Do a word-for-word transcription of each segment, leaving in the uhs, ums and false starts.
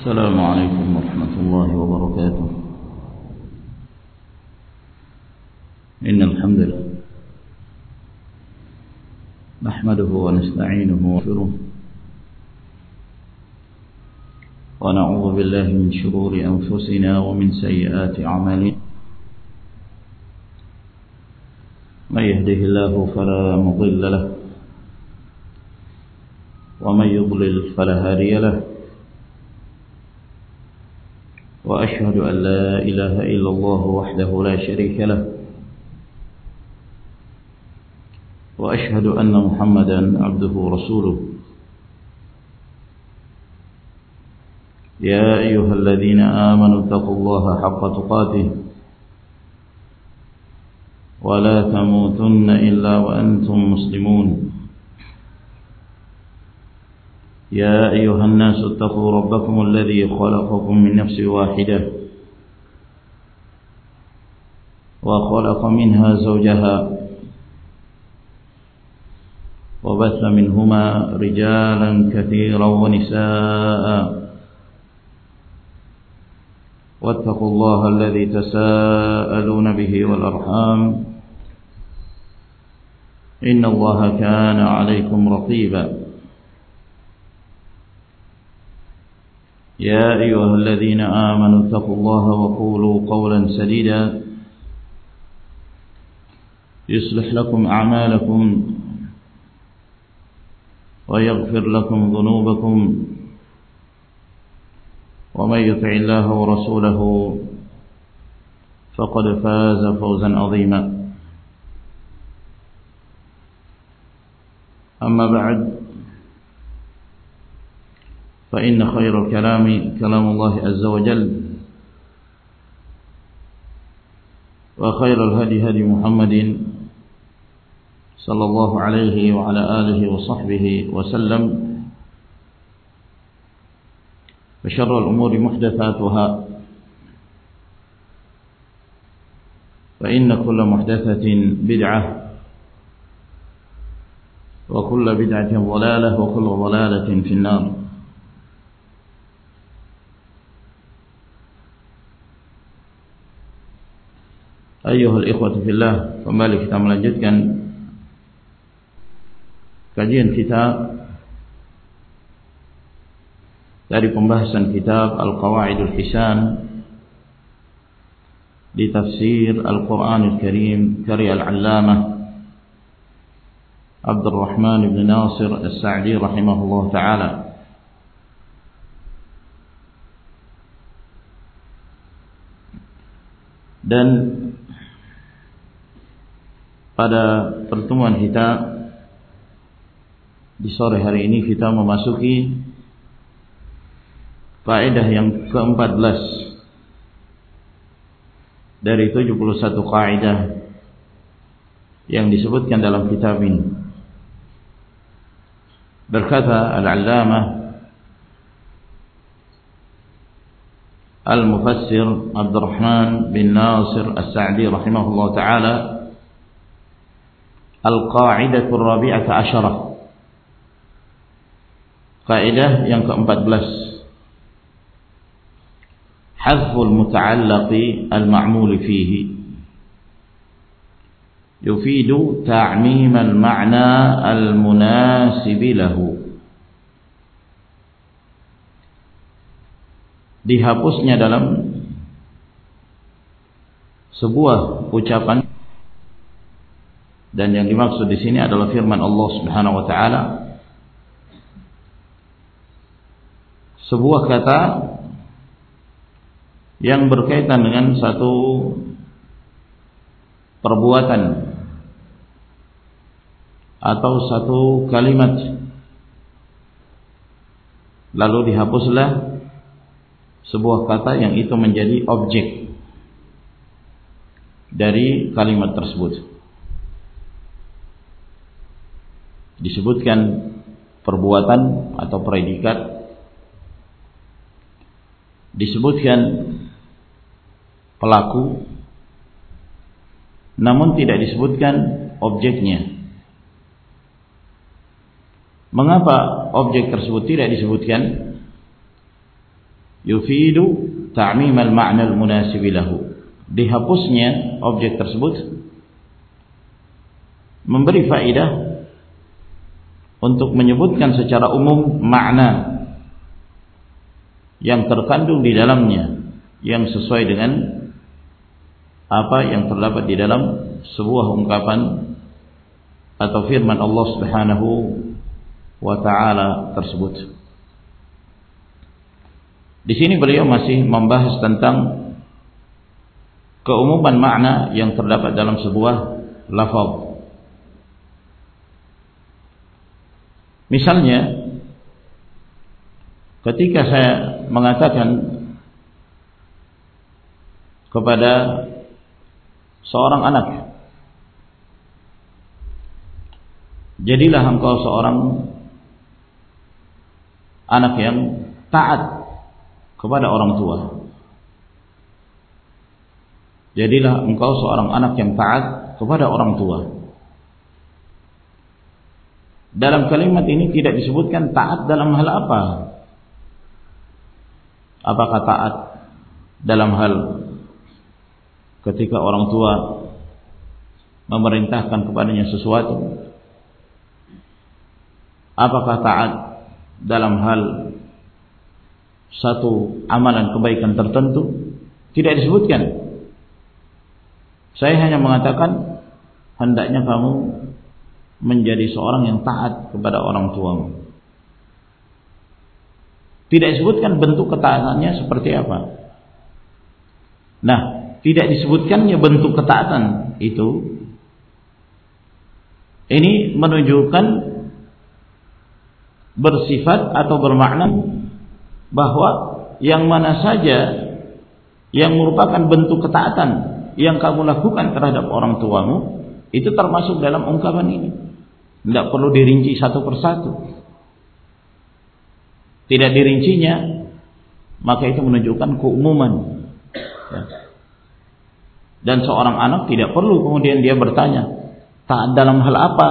السلام عليكم ورحمة الله وبركاته. إن الحمد لله نحمده ونستعينه ونستغفره ونعوذ بالله من شرور أنفسنا ومن سيئات أعمالنا. من يهده الله فلا مضل له ومن يضلل فلا هادي له، وأشهد أن لا إله إلا الله وحده لا شريك له، وأشهد أن محمدا عبده ورسوله. يا أيها الذين آمنوا اتقوا الله حق تقاته ولا تموتن إلا وأنتم مسلمون. يا أيها الناس اتقوا ربكم الذي خلقكم من نفس واحدة وخلق منها زوجها وبث منهما رجالا كثيرا ونساء، واتقوا الله الذي تساءلون به والأرحام إن الله كان عليكم رقيبا. يا أيها الذين آمنوا اتقوا الله وقولوا قولا سديدا يصلح لكم أعمالكم ويغفر لكم ذنوبكم، ومن يطع الله ورسوله فقد فاز فوزا عظيما. أما بعد، فإن خير الكلام كلام الله عز وجل، وخير الهدي هدي محمد صلى الله عليه وعلى آله وصحبه وسلم، وشر الأمور محدثاتها، فإن كل محدثة بدعة وكل بدعة ضلالة وكل ضلالة في النار. Ayyuhal ikhwatu fillah, kembali kita melanjutkan kajian kita dari pembahasan kitab Al-Qawaidul Hisan di tafsir Al-Quranul Karim karya Al-Allamah Abdurrahman ibn Nasir As-Sa'di rahimahullah ta'ala. Dan pada pertemuan kita di sore hari ini kita memasuki faedah yang keempat belas dari tujuh puluh satu kaidah yang disebutkan dalam kitab ini. Berkata Al-Allamah Al-Mufassir Abdurrahman bin Nasir As-Sa'di rahimahullah ta'ala, Al-Qa'idatul Rabi'ata Asyarah, kaidah yang keempat belas, Hazful muta'allaqi al-ma'mul fihi yufidu ta'mim al-ma'na al-munasib lahu. Dihapusnya dalam sebuah ucapan, dan yang dimaksud di sini adalah firman Allah Subhanahu wa taala, sebuah kata yang berkaitan dengan satu perbuatan atau satu kalimat, lalu dihapuslah sebuah kata yang itu menjadi objek dari kalimat tersebut. Disebutkan perbuatan atau predikat, disebutkan pelaku, namun tidak disebutkan objeknya. Mengapa objek tersebut tidak disebutkan? yufidu ta'mim al-ma'na al-munasib lahu. Dihapusnya objek tersebut memberi faedah untuk menyebutkan secara umum makna yang terkandung di dalamnya, yang sesuai dengan apa yang terdapat di dalam sebuah ungkapan atau firman Allah Subhanahu wa taala tersebut. Di sini beliau masih membahas tentang keumuman makna yang terdapat dalam sebuah lafaz. Misalnya, ketika saya mengatakan kepada seorang anak, jadilah engkau seorang anak yang taat kepada orang tua. Jadilah engkau seorang anak yang taat kepada orang tua. Dalam kalimat ini tidak disebutkan taat dalam hal apa. Apakah taat dalam hal ketika orang tua memerintahkan kepadanya sesuatu? Apakah taat dalam hal satu amalan kebaikan tertentu? Tidak disebutkan. Saya hanya mengatakan hendaknya kamu menjadi seorang yang taat kepada orang tuamu. Tidak disebutkan bentuk ketaatannya seperti apa. Nah, tidak disebutkannya bentuk ketaatan itu, ini menunjukkan bersifat atau bermakna bahwa yang mana saja yang merupakan bentuk ketaatan yang kamu lakukan terhadap orang tuamu, itu termasuk dalam ungkapan ini. Tidak perlu dirinci satu persatu. Tidak dirincinya, maka itu menunjukkan keumuman. Dan seorang anak tidak perlu kemudian dia bertanya, taat dalam hal apa?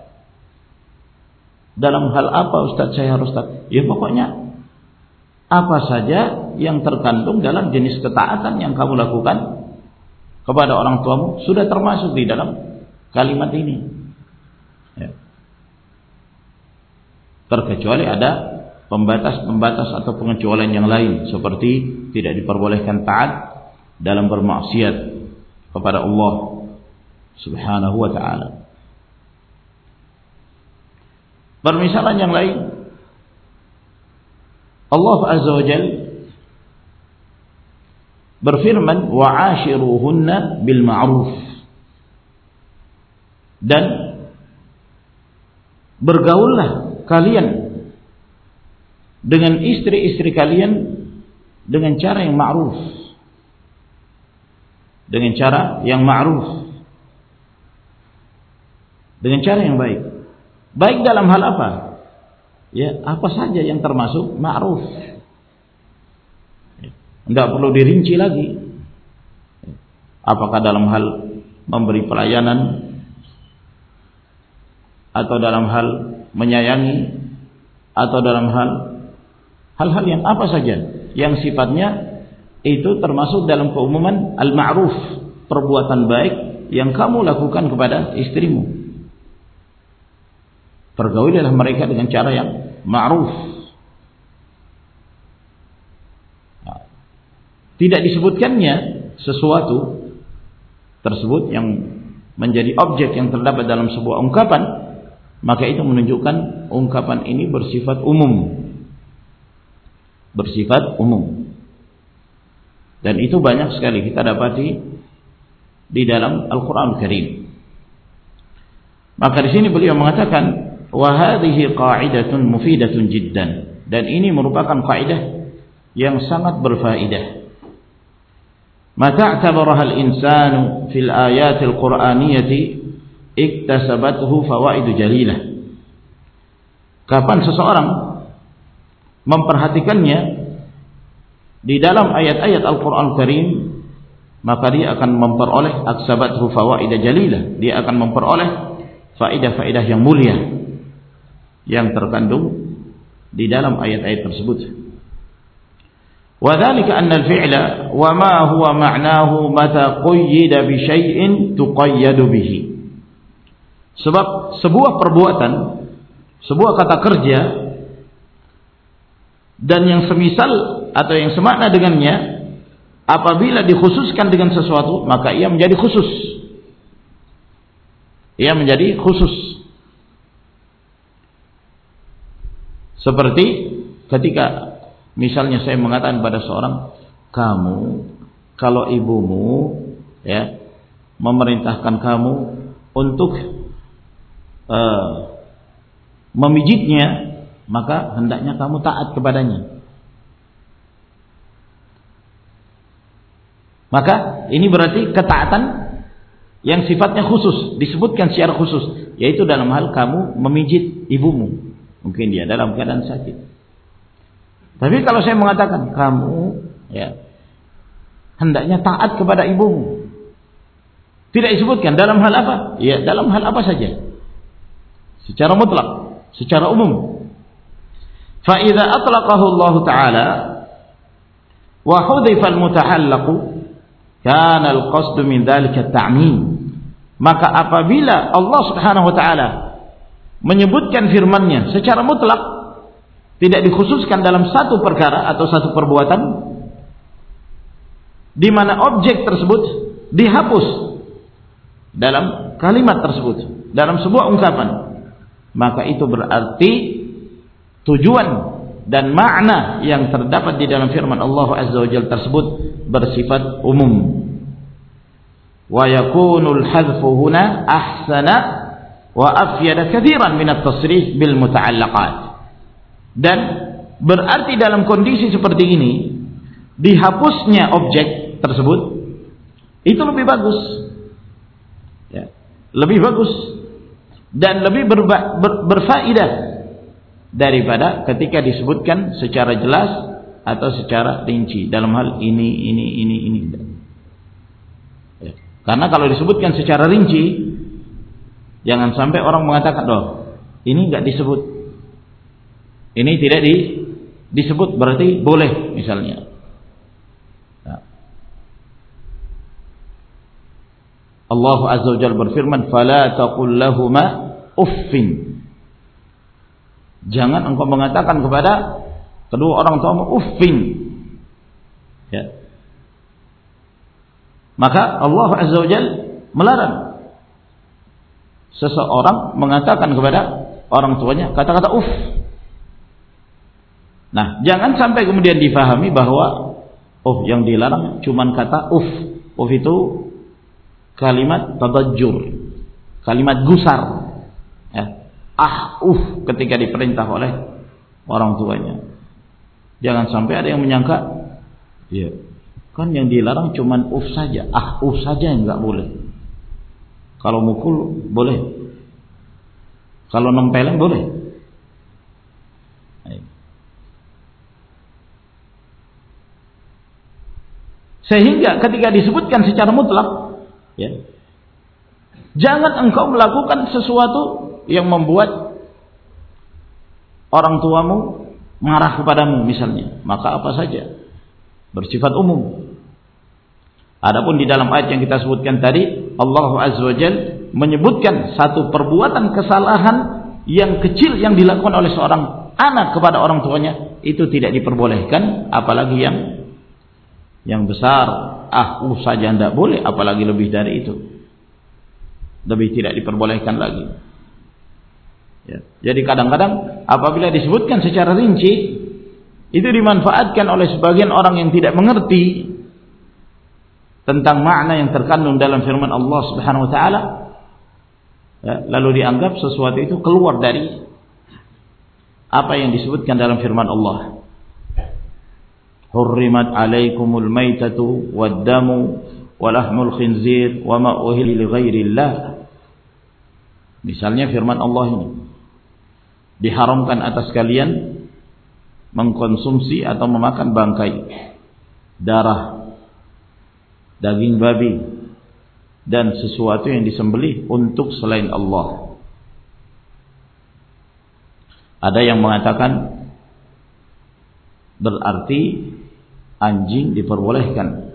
Dalam hal apa Ustaz saya harus taat? Ya pokoknya apa saja yang terkandung dalam jenis ketaatan yang kamu lakukan kepada orang tuamu sudah termasuk di dalam kalimat ini. Ya. Terkecuali ada pembatas-pembatas atau pengecualian yang lain, seperti tidak diperbolehkan taat dalam bermaksiat kepada Allah Subhanahu wa ta'ala. Permisalan yang lain, Allah Azza wa Jalla berfirman, wa'ashiruhunna bil ma'ruf, dan bergaullah kalian dengan istri-istri kalian dengan cara yang ma'ruf, dengan cara yang ma'ruf, dengan cara yang baik. Baik dalam hal apa? Ya, apa saja yang termasuk ma'ruf. Tidak perlu dirinci lagi. Apakah dalam hal memberi pelayanan, atau dalam hal menyayangi, atau dalam hal hal-hal yang apa saja yang sifatnya itu termasuk dalam keumuman al-ma'ruf, perbuatan baik yang kamu lakukan kepada istrimu. Pergaulilah mereka dengan cara yang ma'ruf. Tidak disebutkannya sesuatu tersebut yang menjadi objek yang terdapat dalam sebuah ungkapan, maka itu menunjukkan ungkapan ini bersifat umum. Bersifat umum. Dan itu banyak sekali kita dapati di dalam Al-Quran Karim. Maka di sini beliau mengatakan, wa hadhihi qa'idatun mufidatun jiddan, dan ini merupakan kaidah yang sangat berfaedah. Ma ta'tabaraha al-insanu fil ayatil qur'aniyati iktasabathu fawaidu jalilah. Kapan seseorang memperhatikannya di dalam ayat-ayat Al-Quran Karim, maka dia akan memperoleh aksabathu fawaid jalilah, dia akan memperoleh faedah-faedah yang mulia yang terkandung di dalam ayat-ayat tersebut. Wa dzalika anna al-fi'la wa ma huwa ma'nahu mata qayyida bi syai'in tuqayyadu bihi. Sebab sebuah perbuatan, sebuah kata kerja dan yang semisal atau yang semakna dengannya apabila dikhususkan dengan sesuatu maka ia menjadi khusus. Ia menjadi khusus. Seperti ketika misalnya saya mengatakan pada seorang, kamu kalau ibumu ya memerintahkan kamu untuk uh, memijitnya, maka hendaknya kamu taat kepadanya. Maka ini berarti ketaatan yang sifatnya khusus, disebutkan secara khusus, yaitu dalam hal kamu memijit ibumu. Mungkin dia dalam keadaan sakit. Tapi kalau saya mengatakan kamu ya hendaknya taat kepada ibumu, tidak disebutkan dalam hal apa? Ya dalam hal apa saja, secara mutlak, secara umum. Fa idza atlaqahu Allah Ta'ala wa hudifa al-mutahallaq kana al-qasd min dzalika at-ta'mim. Maka apabila Allah Subhanahu wa taala menyebutkan firman-Nya secara mutlak, tidak dikhususkan dalam satu perkara atau satu perbuatan, di mana objek tersebut dihapus dalam kalimat tersebut, dalam sebuah ungkapan, maka itu berarti tujuan dan makna yang terdapat di dalam firman Allah Azza wa Jalla tersebut bersifat umum. Wa yakunul hadfu huna ahsana wa afyada katsiran min at-tasrih bil muta'allaqat. Dan berarti dalam kondisi seperti ini dihapusnya objek tersebut itu lebih bagus ya, lebih bagus dan lebih berba, ber, berfaedah daripada ketika disebutkan secara jelas atau secara rinci dalam hal ini ini ini ini ya. Karena kalau disebutkan secara rinci, jangan sampai orang mengatakan, "Loh, ini enggak disebut. Ini tidak di, disebut berarti boleh," misalnya. Nah. Allah Azza wa Jalla berfirman, "Fala taqul lahumā uffin." Jangan engkau mengatakan kepada kedua orang tuamu uffin. Ya. Maka Allah Azza wa Jalla melarang seseorang mengatakan kepada orang tuanya kata-kata uff. Nah, jangan sampai kemudian difahami bahwa oh yang dilarang cuman kata uff. Uff itu kalimat tadajjur, kalimat gusar. Ya. Ah, uff ketika diperintah oleh orang tuanya. Jangan sampai ada yang menyangka, ya, kan yang dilarang cuman uff saja. Ah, uff saja yang enggak boleh. Kalau mukul boleh. Kalau nempeleng boleh. Sehingga ketika disebutkan secara mutlak, ya, jangan engkau melakukan sesuatu yang membuat orang tuamu marah kepadamu misalnya, maka apa saja bersifat umum. Adapun di dalam ayat yang kita sebutkan tadi, Allah Azza wa Jalla menyebutkan satu perbuatan kesalahan yang kecil yang dilakukan oleh seorang anak kepada orang tuanya, itu tidak diperbolehkan, apalagi yang yang besar. Ah, uh saja tidak boleh, apalagi lebih dari itu, lebih tidak diperbolehkan lagi. Ya. Jadi kadang-kadang apabila disebutkan secara rinci, itu dimanfaatkan oleh sebagian orang yang tidak mengerti tentang makna yang terkandung dalam firman Allah Subhanahu wa taala, ya, lalu dianggap sesuatu itu keluar dari apa yang disebutkan dalam firman Allah. Hurrimat alaikumul maitatu wad-damu wa lahmul khinzir wa ma uhilla li ghairillah. Misalnya firman Allah ini, diharamkan atas kalian mengkonsumsi atau memakan bangkai, darah, daging babi, dan sesuatu yang disembelih untuk selain Allah. Ada yang mengatakan berarti anjing diperbolehkan.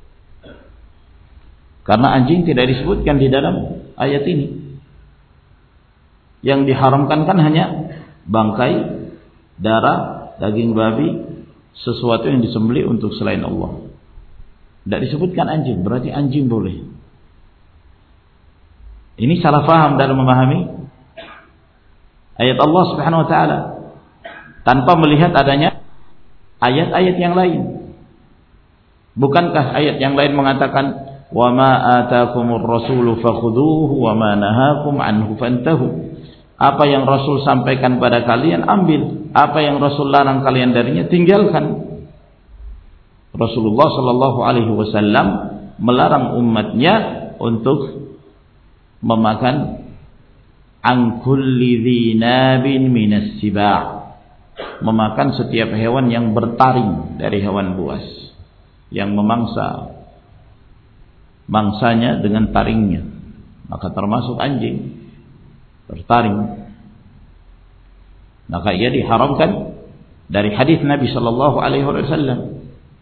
Karena anjing tidak disebutkan di dalam ayat ini. Yang diharamkan kan hanya bangkai, darah, daging babi, sesuatu yang disembelih untuk selain Allah. Tidak disebutkan anjing, berarti anjing boleh. Ini salah faham dalam memahami ayat Allah Subhanahu wa taala tanpa melihat adanya ayat-ayat yang lain. Bukankah ayat yang lain mengatakan wa ma ataakumur rasulu fakhuduhu wa ma nahakum anhu fantahu. Apa yang Rasul sampaikan pada kalian ambil, apa yang Rasul larang kalian darinya tinggalkan. Rasulullah sallallahu alaihi wasallam melarang umatnya untuk memakan an kulli dzinabin minas siba', memakan setiap hewan yang bertaring dari hewan buas, yang memangsa mangsanya dengan taringnya, maka termasuk anjing bertaring, maka ia diharamkan dari hadis Nabi sallallahu alaihi wasallam.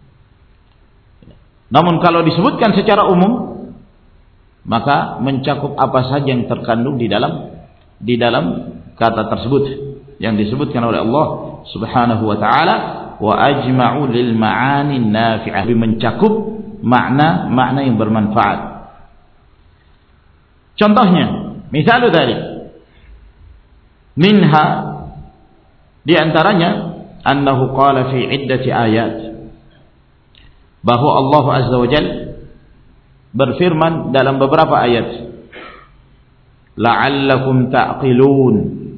Namun kalau disebutkan secara umum, maka mencakup apa saja yang terkandung di dalam di dalam kata tersebut yang disebutkan oleh Allah Subhanahu wa taala, wa ajma'u lil ma'ani nafi'ah, mencakup makna-makna yang bermanfaat. Contohnya, misalnya dari minha, di antaranya annahu qala fi iddati ayat, bahwa Allah Azza wa Jalla berfirman dalam beberapa ayat, la'allakum ta'qilun,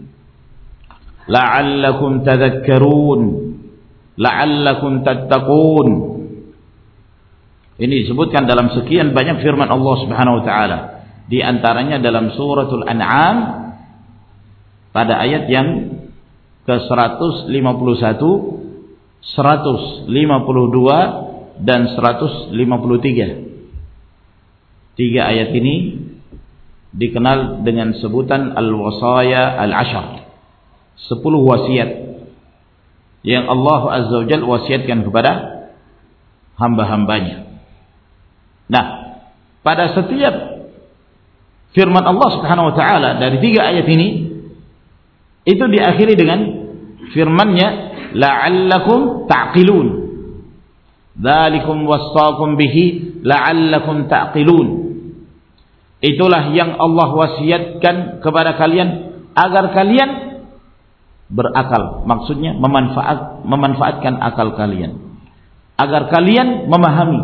la'allakum tadhakkarun, la'allakum tattaqun. Ini disebutkan dalam sekian banyak firman Allah Subhanahu wa taala. Di antaranya dalam suratul An'am pada ayat yang ke seratus lima puluh satu, seratus lima puluh dua dan seratus lima puluh tiga. Tiga ayat ini dikenal dengan sebutan al-wasaya al-ashar, sepuluh wasiat yang Allah Azza wa Jalla wasiatkan kepada hamba-hambanya. Nah, pada setiap firman Allah Subhanahu wa taala dari tiga ayat ini, itu diakhiri dengan firman-Nya la'allakum ta'qilun, dzalikum wassaqum bihi la'allakum ta'qilun. Itulah yang Allah wasiatkan kepada kalian agar kalian berakal. Maksudnya memanfaat, memanfaatkan akal kalian, agar kalian memahami.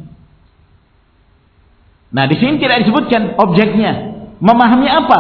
Nah, di sini tidak disebutkan objeknya. Memahami apa?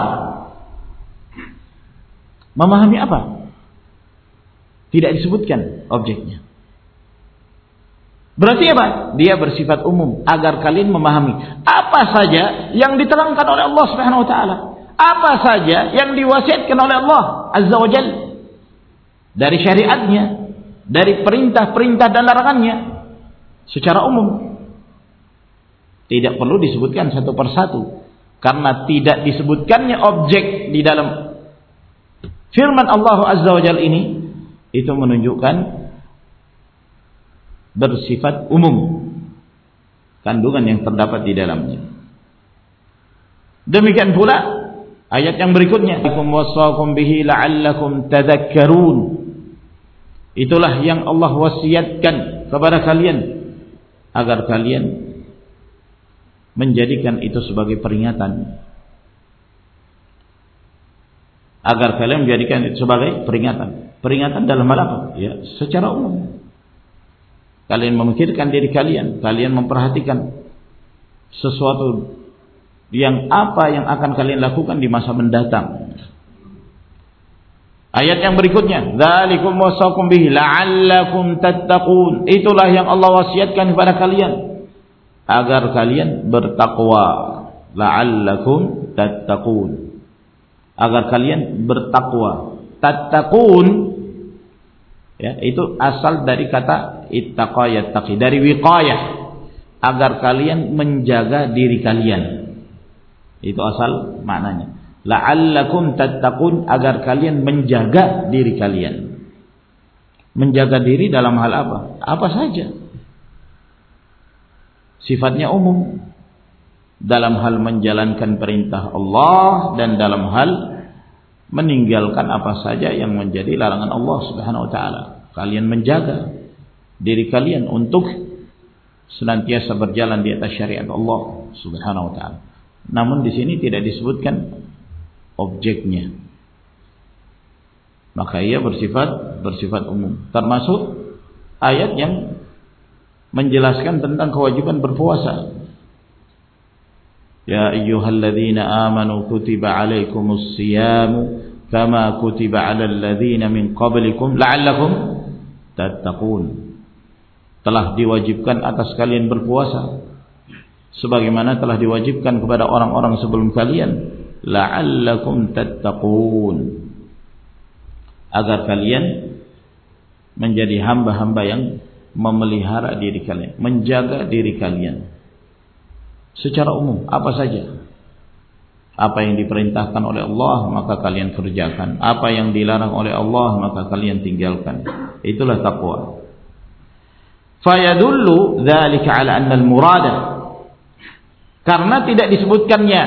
Memahami apa? Tidak disebutkan objeknya. Berarti apa? Dia bersifat umum, agar kalian memahami apa saja yang diterangkan oleh Allah Subhanahu wa taala, apa saja yang diwasiatkan oleh Allah Azza wa Jalla dari syariatnya, dari perintah-perintah dan larangannya secara umum. Tidak perlu disebutkan satu persatu, karena tidak disebutkannya objek di dalam firman Allah Azza wa Jalla ini, itu menunjukkan bersifat umum kandungan yang terdapat di dalamnya. Demikian pula ayat yang berikutnya, "Ikum wasaqum bihi la'allakum tadhakkarun." Itulah yang Allah wasiatkan kepada kalian agar kalian menjadikan itu sebagai peringatan. Agar kalian menjadikan itu sebagai peringatan. Peringatan dalam hal apa? Ya, secara umum. Kalian memikirkan diri kalian, kalian memperhatikan sesuatu yang apa yang akan kalian lakukan di masa mendatang. Ayat yang berikutnya, dzalikum wasaqum bihi la'allakum tattaqun. Itulah yang Allah wasiatkan kepada kalian agar kalian bertakwa. La'allakum tattaqun. Agar kalian bertakwa. Tattaqun, ya, itu asal dari kata ittaqa yattaqi, dari wiqayah, agar kalian menjaga diri kalian. Itu asal maknanya. La'allakum tattaqun, agar kalian menjaga diri kalian. Menjaga diri dalam hal apa? Apa saja. sifatnya umum dalam hal menjalankan perintah Allah dan dalam hal meninggalkan apa saja yang menjadi larangan Allah Subhanahu wa taala. Kalian menjaga diri kalian untuk senantiasa berjalan di atas syariat Allah Subhanahu wa taala. Namun di sini tidak disebutkan objeknya. Maka ia bersifat bersifat umum. Termasuk ayat yang menjelaskan tentang kewajiban berpuasa. Ya ayyuhalladzina amanu kutiba alaikumus siyamu kama kutiba alal ladzina min qablikum la'allakum tattaqun. Telah diwajibkan atas kalian berpuasa sebagaimana telah diwajibkan kepada orang-orang sebelum kalian, la'allakum tattaqun, agar kalian menjadi hamba-hamba yang memelihara diri kalian, menjaga diri kalian. Secara umum, apa saja. Apa yang diperintahkan oleh Allah, maka kalian kerjakan. Apa yang dilarang oleh Allah, maka kalian tinggalkan. Itulah taqwa. Fayadullu dzalika ala anna al-murada, karena tidak disebutkannya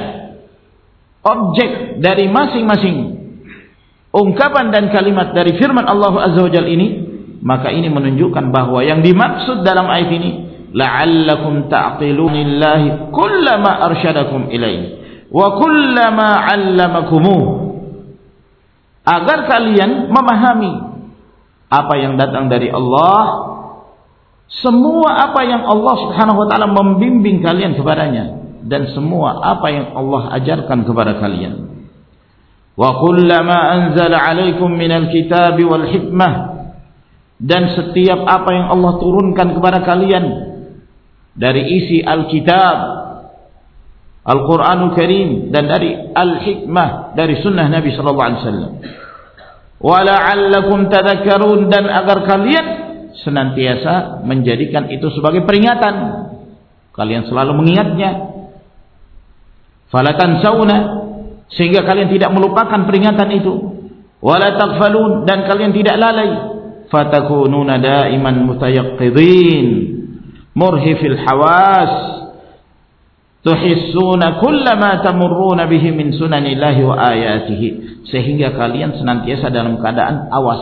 objek dari masing-masing ungkapan dan kalimat dari firman Allah Azza wa Jalla ini, maka ini menunjukkan bahwa yang dimaksud dalam ayat ini, la'allakum ta'qilunillahi kullama arsyadakum ilaihi wa kullama 'allamakumu, agar kalian memahami apa yang datang dari Allah, semua apa yang Allah Subhanahu wa taala membimbing kalian kepadanya, dan semua apa yang Allah ajarkan kepada kalian. Wa kullama anzala 'alaikum minal kitabi wal hikmah, dan setiap apa yang Allah turunkan kepada kalian dari isi Alkitab, Al-Quranul Karim, dan dari Al-Hikmah, dari sunnah Nabi sallallahu alaihi wasallam. Wa la'allakum tadhakkarun, dan agar kalian senantiasa menjadikan itu sebagai peringatan, kalian selalu mengingatnya. Fala tansawna, sehingga kalian tidak melupakan peringatan itu. Wala taghfalun, dan kalian tidak lalai. Fatakununa daiman mutayaqqidin murhifil hawas tuhissuna kullama tamurruna bihi min sunanillahi wa ayatihi, sehingga kalian senantiasa dalam keadaan awas,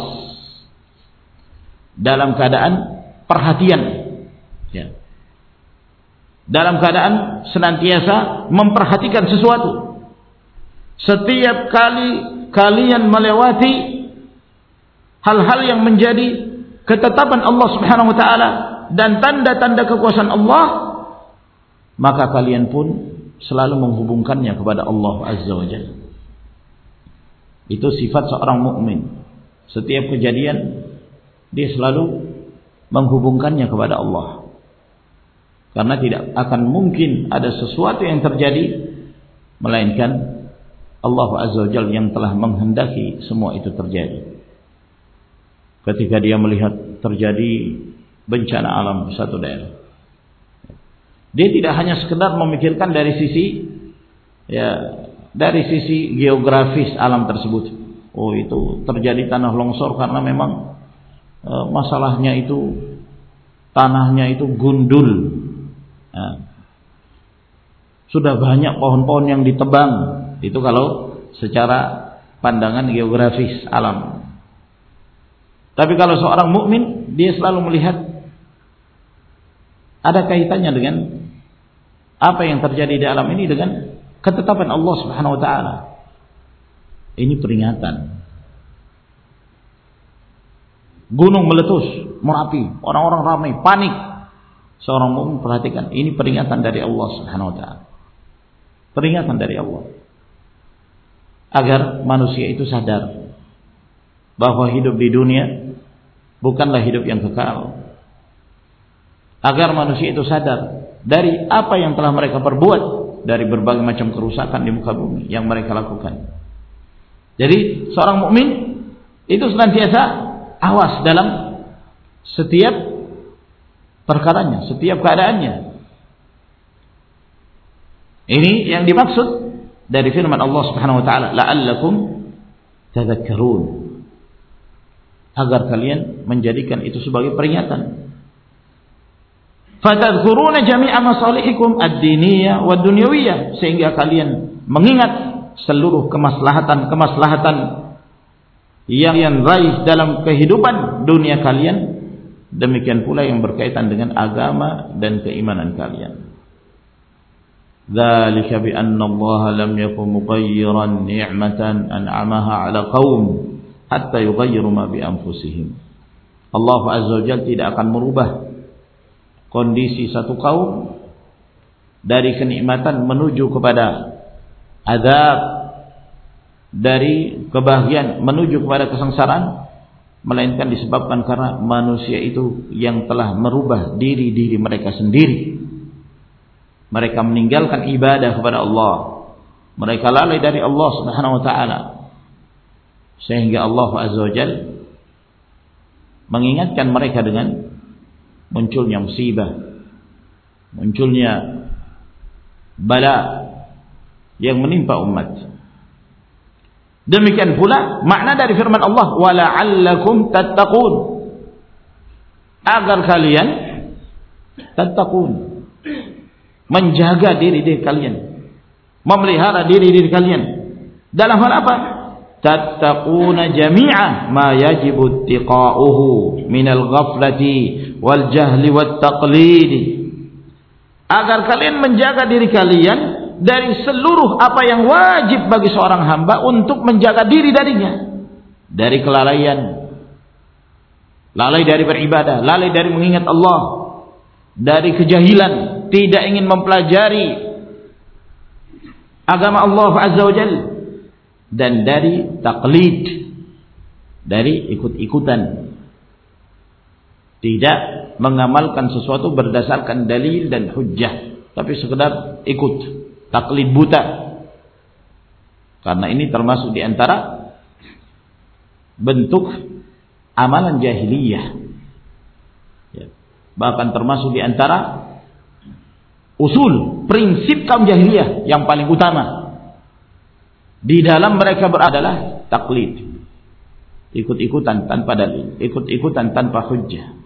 dalam keadaan perhatian, ya, dalam keadaan senantiasa memperhatikan sesuatu. Setiap kali kalian melewati hal-hal yang menjadi ketetapan Allah Subhanahu wa taala dan tanda-tanda kekuasaan Allah, maka kalian pun selalu menghubungkannya kepada Allah Azza wa Jalla. Itu sifat seorang mukmin. Setiap kejadian dia selalu menghubungkannya kepada Allah, karena tidak akan mungkin ada sesuatu yang terjadi melainkan Allah Azza wa Jalla yang telah menghendaki semua itu terjadi. Ketika dia melihat terjadi bencana alam di satu daerah, dia tidak hanya sekedar memikirkan dari sisi, ya, dari sisi geografis alam tersebut. Oh, itu terjadi tanah longsor karena memang e, masalahnya itu tanahnya itu gundul. Nah, sudah banyak pohon-pohon yang ditebang. Itu kalau secara pandangan geografis alam. Tapi kalau seorang mukmin, dia selalu melihat ada kaitannya dengan apa yang terjadi di alam ini dengan ketetapan Allah Subhanahu wa taala. Ini peringatan. Gunung meletus, Merapi, orang-orang ramai, panik. Seorang mukmin perhatikan, ini peringatan dari Allah Subhanahu wa taala. Peringatan dari Allah. Agar manusia itu sadar bahwa hidup di dunia bukanlah hidup yang kekal. Agar manusia itu sadar dari apa yang telah mereka perbuat, dari berbagai macam kerusakan di muka bumi yang mereka lakukan. Jadi seorang mukmin itu senantiasa awas dalam setiap perkaranya, setiap keadaannya. Ini yang dimaksud dari firman Allah Subhanahu wa taala, la'allakum tadhakkarun, agar kalian menjadikan itu sebagai peringatan. Fatadhkuruna jami'a masalihikum ad-diniyah wa dunyawiyah, sehingga kalian mengingat seluruh kemaslahatan-kemaslahatan yang kalian raih dalam kehidupan dunia kalian, demikian pula yang berkaitan dengan agama dan keimanan kalian. Dzalika bi anna Allah lam yakun mughayyiran ni'matan an'amaha 'ala qaum hatta yughayyiru ma bi anfusihim. Allah Azza wa Jalla tidak akan merubah kondisi satu kaum dari kenikmatan menuju kepada azab, dari kebahagiaan menuju kepada kesengsaraan, melainkan disebabkan karena manusia itu yang telah merubah diri-diri mereka sendiri. Mereka meninggalkan ibadah kepada Allah, mereka lalai dari Allah Subhanahu wa taala, sehingga Allah Azza wa Jalla mengingatkan mereka dengan munculnya musibah, munculnya bala yang menimpa umat. Demikian pula makna dari firman Allah, wala'allakum tattaqun, agar kalian tattaqun, menjaga diri-diri kalian, memelihara diri-diri kalian. Dalam hal apa? Tattaquna jami'a ma yajibu ittiqa'uhu minal ghaflati wal jahli wat taqlid, agar kalian menjaga diri kalian dari seluruh apa yang wajib bagi seorang hamba untuk menjaga diri darinya, dari kelalaian, lalai dari beribadah, lalai dari mengingat Allah, dari kejahilan, tidak ingin mempelajari agama Allah Azza wa Jalla, dan dari taklid, dari ikut-ikutan, tidak mengamalkan sesuatu berdasarkan dalil dan hujjah, tapi sekedar ikut, taklid buta. Karena ini termasuk di antara bentuk amalan jahiliyah, ya. Bahkan termasuk di antara usul, prinsip kaum jahiliyah yang paling utama. Di dalam mereka beradalah taklid, ikut-ikutan tanpa dalil, ikut-ikutan tanpa hujjah.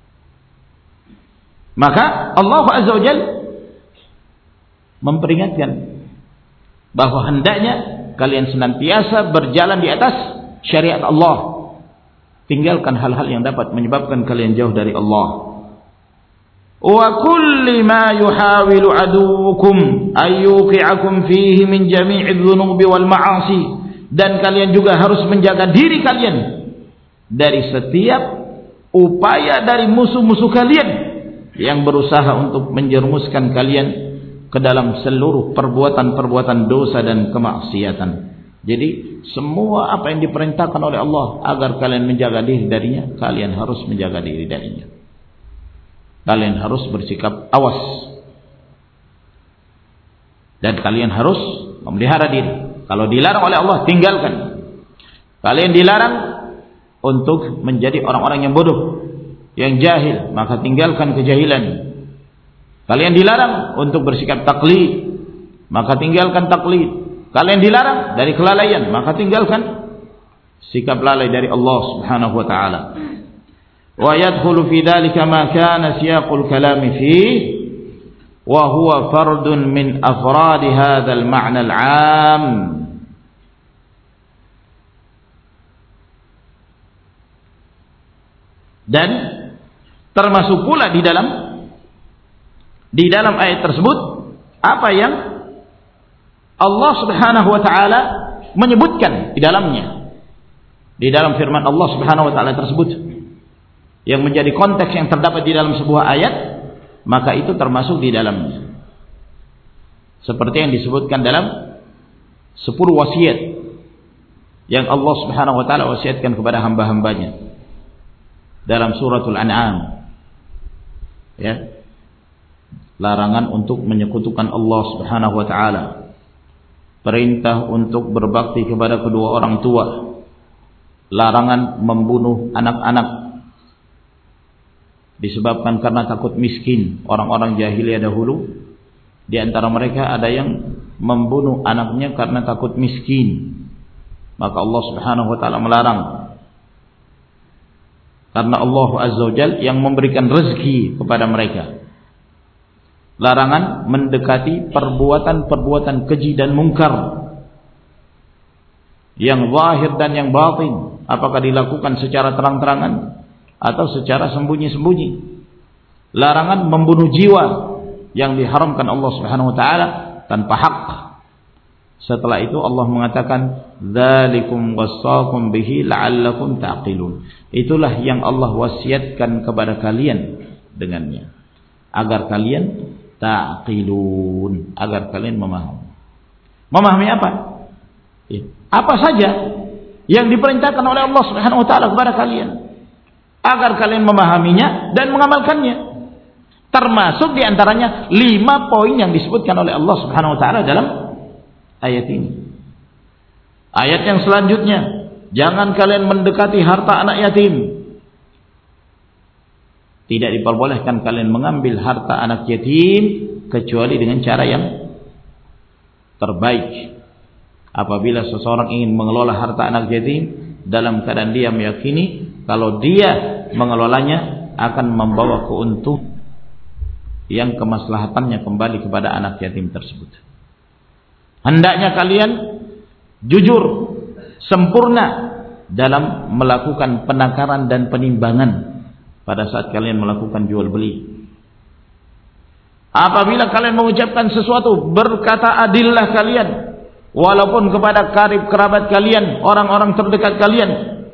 Maka Allah Azza wa Jalla memperingatkan bahwa hendaknya kalian senantiasa berjalan di atas syariat Allah, tinggalkan hal-hal yang dapat menyebabkan kalian jauh dari Allah. Wa kulli ma yuhawilu aduwukum ayyuqi'akum fihi min jami'i dhunubi wal ma'asi, dan kalian juga harus menjaga diri kalian dari setiap upaya dari musuh-musuh kalian yang berusaha untuk menjerumuskan kalian ke dalam seluruh perbuatan-perbuatan dosa dan kemaksiatan. Jadi semua apa yang diperintahkan oleh Allah agar kalian menjaga diri darinya, kalian harus menjaga diri darinya. Kalian harus bersikap awas, dan kalian harus memelihara diri. Kalau dilarang oleh Allah, tinggalkan. Kalian dilarang untuk menjadi orang-orang yang bodoh, yang jahil, maka tinggalkan kejahilan. Kalian dilarang untuk bersikap taklid, maka tinggalkan taklid. Kalian dilarang dari kelalaian, maka tinggalkan sikap lalai dari Allah Subhanahu wa taala. Wa yadkhulu fi dzalika ma kana siyaqul kalami fihi wa huwa fardun min afrad hadzal ma'na al-'am. Dan termasuk pula di dalam di dalam ayat tersebut apa yang Allah Subhanahu wa taala menyebutkan di dalamnya, di dalam firman Allah Subhanahu wa taala tersebut, yang menjadi konteks yang terdapat di dalam sebuah ayat, maka itu termasuk di dalamnya. Seperti yang disebutkan dalam sepuluh wasiat yang Allah Subhanahu wa taala wasiatkan kepada hamba-hambanya dalam suratul An'am, ya. Larangan untuk menyekutukan Allah Subhanahu wa taala, perintah untuk berbakti kepada kedua orang tua, larangan membunuh anak-anak disebabkan karena takut miskin. Orang-orang jahiliyah dahulu, di antara mereka ada yang membunuh anaknya karena takut miskin, maka Allah Subhanahu wa taala melarang. Karena Allah Azza wa Jalla yang memberikan rezeki kepada mereka, Larangan mendekati perbuatan-perbuatan keji dan mungkar yang zahir dan yang batin, apakah dilakukan secara terang-terangan atau secara sembunyi-sembunyi. Larangan membunuh jiwa yang diharamkan Allah Subhanahu wa taala tanpa hak. Setelah itu Allah mengatakan, dzalikum wassaqum bihi la'allakum taqilun. Itulah yang Allah wasiatkan kepada kalian dengannya, agar kalian taqilun, agar kalian memahami. Memahami apa? Ya. Apa saja yang diperintahkan oleh Allah Subhanahu wa taala kepada kalian, agar kalian memahaminya dan mengamalkannya. Termasuk diantaranya lima poin yang disebutkan oleh Allah Subhanahu wa taala dalam ayat ini. Ayat yang selanjutnya, jangan kalian mendekati harta anak yatim. Tidak diperbolehkan kalian mengambil harta anak yatim kecuali dengan cara yang terbaik. Apabila seseorang ingin mengelola harta anak yatim dalam keadaan dia meyakini kalau dia mengelolanya akan membawa keuntungan yang kemaslahatannya kembali kepada anak yatim tersebut. Hendaknya kalian jujur, sempurna dalam melakukan penakaran dan penimbangan pada saat kalian melakukan jual beli. Apabila kalian mengucapkan sesuatu, berkata adillah kalian, walaupun kepada karib kerabat kalian, orang-orang terdekat kalian.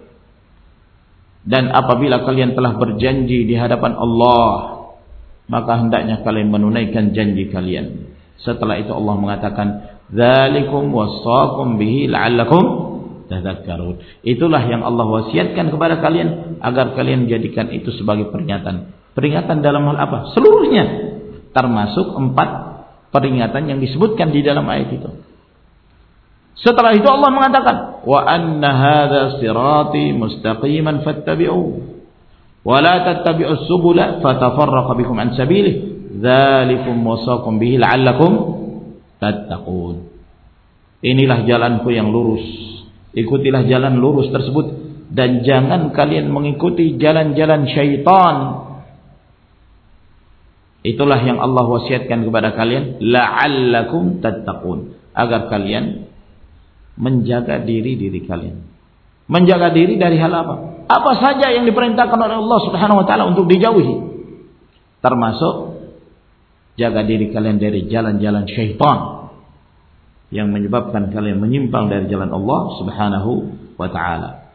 Dan apabila kalian telah berjanji di hadapan Allah, maka hendaknya kalian menunaikan janji kalian. Setelah itu Allah mengatakan, dzalikum wassaqum bihi la'allakum tadhakkarun. Itulah yang Allah wasiatkan kepada kalian agar kalian jadikan itu sebagai peringatan. Peringatan dalam hal apa? Seluruhnya, termasuk empat peringatan yang disebutkan di dalam ayat itu. Setelah itu Allah mengatakan, wa anna hadza sirati mustaqiman fattabi'u wa la tattabi'us subula fatafarraqa bikum an sabilihi dzalikum wasaqum bihi la'allakum tattaqun. Inilah jalanku yang lurus, ikutilah jalan lurus tersebut dan jangan kalian mengikuti jalan-jalan syaitan. Itulah yang Allah wasiatkan kepada kalian, la'allakum tattaqun, agar kalian menjaga diri diri kalian. Menjaga diri dari hal apa? Apa saja yang diperintahkan oleh Allah Subhanahu wa taala untuk dijauhi. Termasuk jaga diri kalian dari jalan-jalan syaitan yang menyebabkan kalian menyimpang dari jalan Allah Subhanahu wa taala.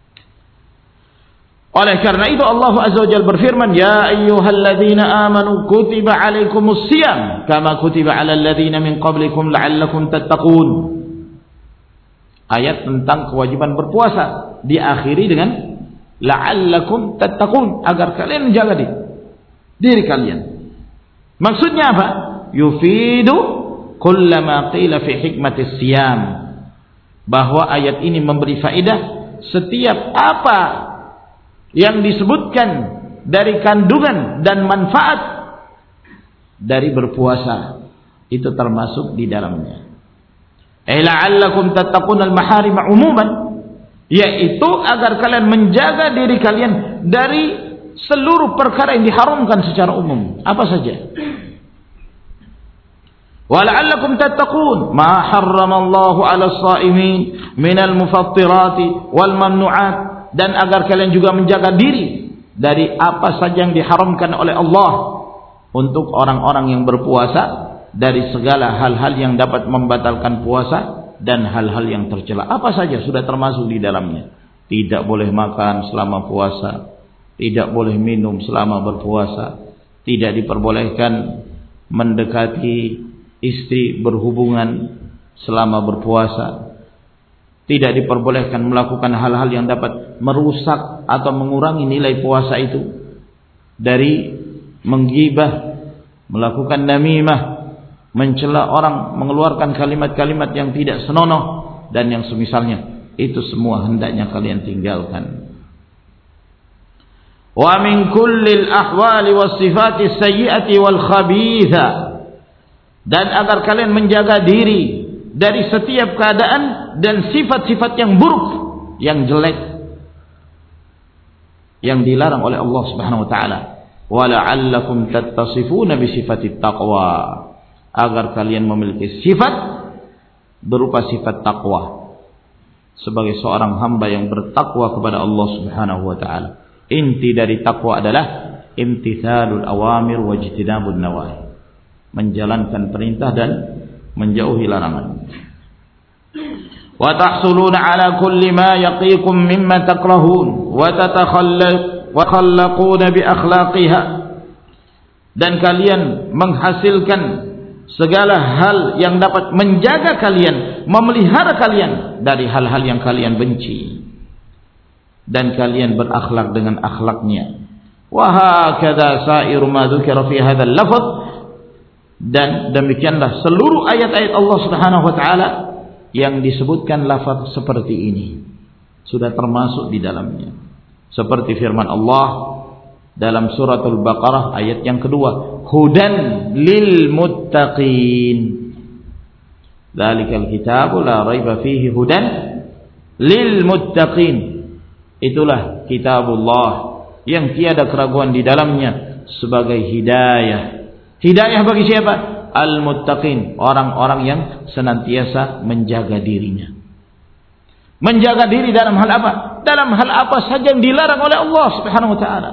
Oleh karena itu Allah Azza wa Jalla berfirman, ya ayyuhalladzina amanu kutiba alaikumus shiyam kama kutiba alal ladzina min qablikum la'allakum tattaqun. Ayat tentang kewajiban berpuasa diakhiri dengan la'allakum tattaqun, agar kalian menjaga diri, diri kalian. Maksudnya apa? Yufidu kullama qila fi hikmatis siyam, bahwa ayat ini memberi faedah setiap apa yang disebutkan dari kandungan dan manfaat dari berpuasa itu termasuk di dalamnya. Eh la'allakum tattaqun al-maharim umuman, yaitu agar kalian menjaga diri kalian dari seluruh perkara yang diharamkan secara umum. Apa saja? Wa la'allakum tattaqun ma harramallahu 'ala as-sha'imin minal mufattirati wal mamnu'at, dan agar kalian juga menjaga diri dari apa saja yang diharamkan oleh Allah untuk orang-orang yang berpuasa, dari segala hal-hal yang dapat membatalkan puasa dan hal-hal yang tercela. Apa saja sudah termasuk di dalamnya. Tidak boleh makan selama puasa, tidak boleh minum selama berpuasa, tidak diperbolehkan mendekati istri berhubungan selama berpuasa, tidak diperbolehkan melakukan hal-hal yang dapat merusak atau mengurangi nilai puasa itu, dari menggibah, melakukan namimah, mencela orang, mengeluarkan kalimat-kalimat yang tidak senonoh dan yang semisalnya. Itu semua hendaknya kalian tinggalkan. Wa min kullil ahwali was sifati sayyiati wal khabitha, dan agar kalian menjaga diri dari setiap keadaan dan sifat-sifat yang buruk, yang jelek, yang dilarang oleh Allah Subhanahu wa taala. wa la'allakum tattasifuna bi sifatit taqwa, agar kalian memiliki sifat berupa sifat takwa sebagai seorang hamba yang bertakwa kepada Allah Subhanahu wa taala. Inti dari takwa adalah imtithalul awamir wa ijtinabun nawahi, menjalankan perintah dan menjauhi larangan. Wa tahsuluna ala kulli ma yaqikum mimma takrahun wa tatakhallaq wa khallaquna bi akhlaqiha, dan kalian menghasilkan segala hal yang dapat menjaga kalian, memelihara kalian dari hal-hal yang kalian benci, dan kalian berakhlak dengan akhlaknya. Wa hakadha sa'iru ma dzukira fi hadzal lafz, dan demikianlah seluruh ayat-ayat Allah Subhanahu wa taala yang disebutkan lafaz seperti ini sudah termasuk di dalamnya. Seperti firman Allah dalam suratul Baqarah ayat yang kedua, hudan lil muttaqin, dzalikal kitabu la raiba fihi hudan lil muttaqin, itulah kitabullah yang tiada keraguan di dalamnya sebagai hidayah. Hidayah bagi siapa? Al muttaqin, orang-orang yang senantiasa menjaga dirinya. Menjaga diri dalam hal apa? Dalam hal apa saja yang dilarang oleh Allah Subhanahu wa taala.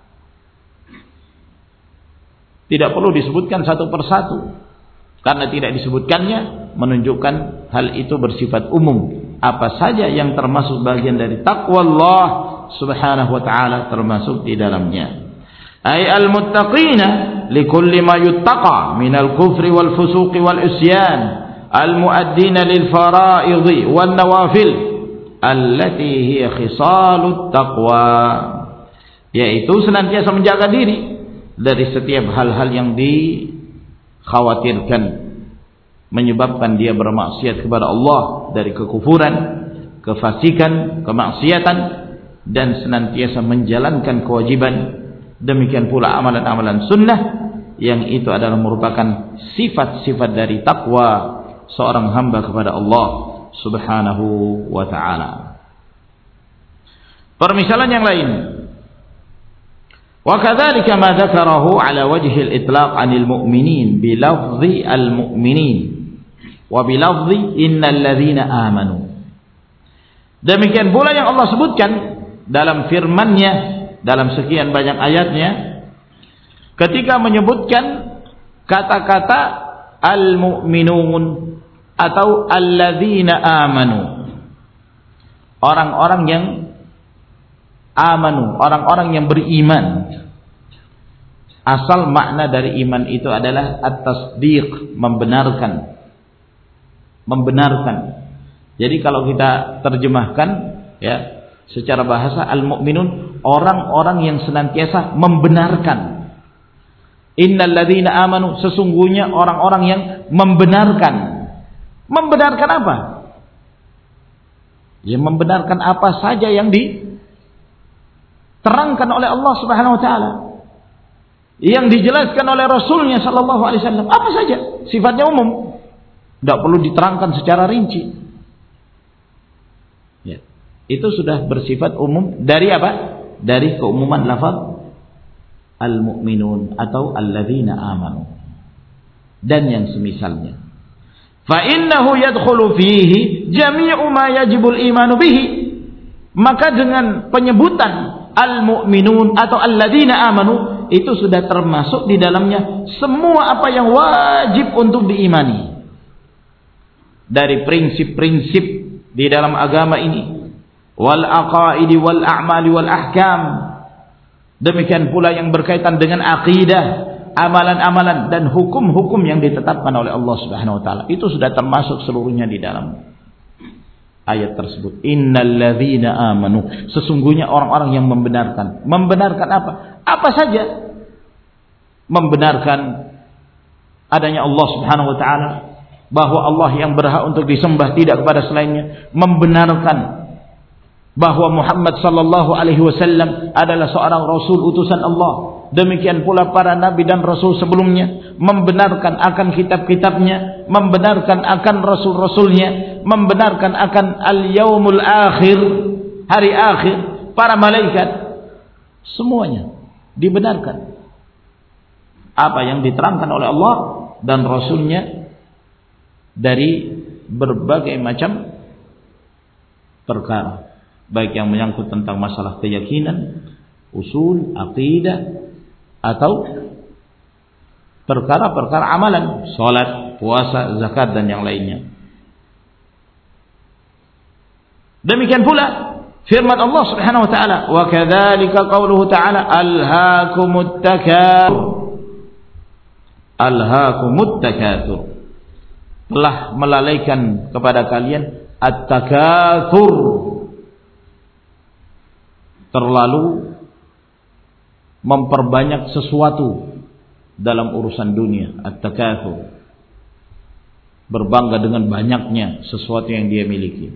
Tidak perlu disebutkan satu persatu, karena tidak disebutkannya menunjukkan hal itu bersifat umum. Apa saja yang termasuk bagian dari takwa Allah Subhanahu wa taala termasuk di dalamnya. Ay al-muttaqina likulli ma yuttaqa minal kufri wal fusuqi wal isyan, al-muaddina lil fara'idhi wan nawafil allati hiya khisalut taqwa, yaitu senantiasa menjaga diri dari setiap hal-hal yang dikhawatirkan menyebabkan dia bermaksiat kepada Allah dari kekufuran, kefasikan, kemaksiatan, dan senantiasa menjalankan kewajiban. Demikian pula amalan-amalan sunnah yang itu adalah merupakan sifat-sifat dari takwa seorang hamba kepada Allah Subhanahu wa ta'ala. Permisalan yang lain, wa kadzalika ma dzakarahu ala wajhi al-itlaq 'anil mu'minin bi lafzi al-mu'minin wa bi lafzi innal ladzina amanu. Demikian pula yang Allah sebutkan dalam firman-Nya dalam sekian banyak ayatnya ketika menyebutkan kata-kata al-mu'minun atau alladzina amanu, orang-orang yang amanu, orang-orang yang beriman. Asal makna dari iman itu adalah at-tasdiq, membenarkan. Membenarkan. Jadi kalau kita terjemahkan ya secara bahasa, al-mu'minun, orang-orang yang senantiasa membenarkan. Innal ladzina amanu, sesungguhnya orang-orang yang membenarkan. Membenarkan apa? Ya, membenarkan apa saja yang diterangkan oleh Allah Subhanahu wa taala, yang dijelaskan oleh Rasulnya sallallahu alaihi wasallam. Apa saja, sifatnya umum, tidak perlu diterangkan secara rinci. Ya, itu sudah bersifat umum dari apa? Dari keumuman lafaz al-mu'minun atau alladzina amanu dan yang semisalnya. Fa innahu yadkhulu fihi jami'u ma yajibul imanu bihi, maka dengan penyebutan al-mu'minun atau alladzina amanu itu sudah termasuk di dalamnya semua apa yang wajib untuk diimani dari prinsip-prinsip di dalam agama ini, wal aqaidi wal a'mali wal ahkam, demikian pula yang berkaitan dengan akidah, amalan-amalan dan hukum-hukum yang ditetapkan oleh Allah Subhanahu wa taala. Itu sudah termasuk seluruhnya di dalam ayat tersebut. Innal ladzina amanu, sesungguhnya orang-orang yang membenarkan. Membenarkan apa? Apa saja. Membenarkan adanya Allah Subhanahu wa taala, bahwa Allah yang berhak untuk disembah tidak kepada selainnya. Membenarkan bahwa Muhammad sallallahu alaihi wasallam adalah seorang rasul utusan Allah. Demikian pula para nabi dan rasul sebelumnya. Membenarkan akan kitab-kitabnya, membenarkan akan rasul-rasulnya, membenarkan akan al-yaumul akhir, hari akhir, para malaikat, semuanya dibenarkan. apa yang diterangkan oleh Allah dan Rasul-Nya dari berbagai macam perkara, baik yang menyangkut tentang masalah keyakinan, usul, aqidah, atau perkara-perkara amalan, salat, puasa, zakat dan yang lainnya. Demikian pula firman Allah Subhanahu wa taala, wa kadzalika qauluhu ta'ala alhaakumut takatsur. Alhaakumut takatsur. Telah melalaikan kepada kalian at-takatsur. Terlalu memperbanyak sesuatu dalam urusan dunia, at-takatsur. Berbangga dengan banyaknya sesuatu yang dia miliki.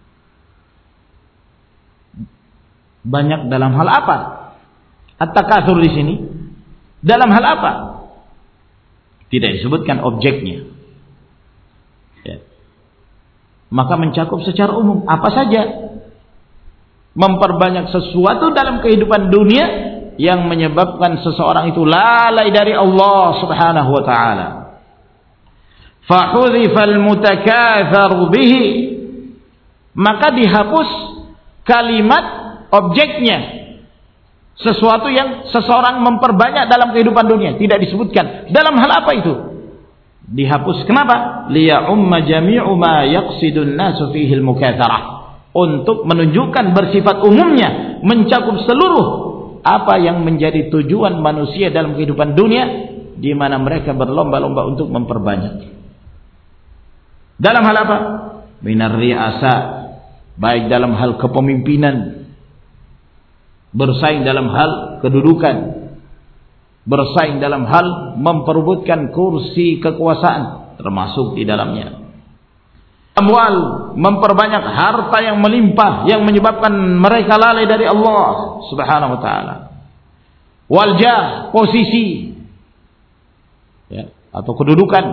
Banyak dalam hal apa? At-takatsur di sini dalam hal apa? Tidak disebutkan objeknya. Ya. Maka mencakup secara umum apa saja memperbanyak sesuatu dalam kehidupan dunia yang menyebabkan seseorang itu lalai dari Allah Subhanahu wa taala. Fa hudzifal mutakatsir bihi, maka dihapus kalimat objeknya, sesuatu yang seseorang memperbanyak dalam kehidupan dunia, tidak disebutkan dalam hal apa itu. Dihapus kenapa? Liya'umma jami'u ma yaqsidun nasu fihi al-mukatsarah, untuk menunjukkan bersifat umumnya, mencakup seluruh apa yang menjadi tujuan manusia dalam kehidupan dunia, di mana mereka berlomba-lomba untuk memperbanyak. Dalam hal apa? Minar ri'asa, baik dalam hal kepemimpinan, bersaing dalam hal kedudukan, bersaing dalam hal memperebutkan kursi kekuasaan, termasuk di dalamnya. Amwal, memperbanyak harta yang melimpah yang menyebabkan mereka lalai dari Allah Subhanahu wa taala. Waljah, posisi, ya, atau kedudukan,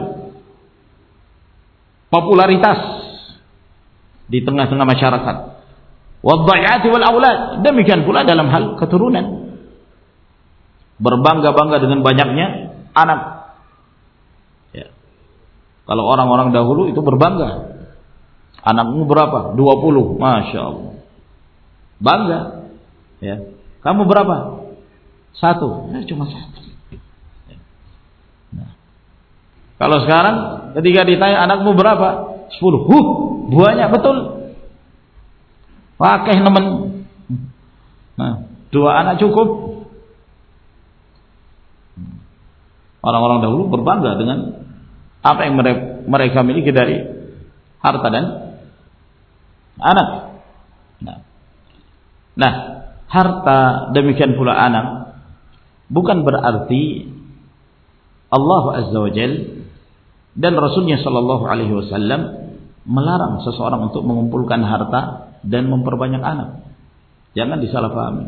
popularitas di tengah-tengah masyarakat. Waddai'ati wal aulad, demikian pula dalam hal keturunan. Berbangga-bangga dengan banyaknya anak. Ya. Kalau orang-orang dahulu itu berbangga. Anakmu berapa? dua puluh. Masya Allah. Bangga. Ya. Kamu berapa? Satu. Ya, cuma satu. Ya. Nah. Kalau sekarang ketika ditanya anakmu berapa? Sepuluh. Huh, banyak betul. Pakai nemen. Nah, dua anak cukup. Orang-orang dahulu berbangga dengan apa yang mereka miliki dari harta dan anak. Nah, nah harta demikian pula anak bukan berarti Allah Azza wa Jalla dan Rasulnya Shallallahu Alaihi Wasallam melarang seseorang untuk mengumpulkan harta dan memperbanyak anak. Jangan disalahpahami.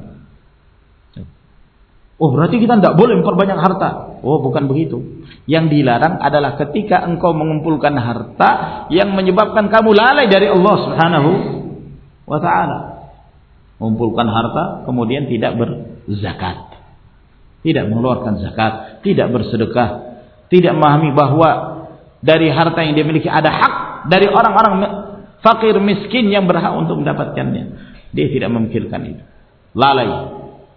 Oh, berarti kita tidak boleh memperbanyak harta. Oh, bukan begitu. Yang dilarang adalah ketika engkau mengumpulkan harta yang menyebabkan kamu lalai dari Allah Subhanahu wa taala. Mengumpulkan harta kemudian tidak berzakat. Tidak mengeluarkan zakat, tidak bersedekah, tidak memahami bahwa dari harta yang dia miliki ada hak dari orang-orang fakir miskin yang berhak untuk mendapatkannya. Dia tidak memikirkan itu. Lalai.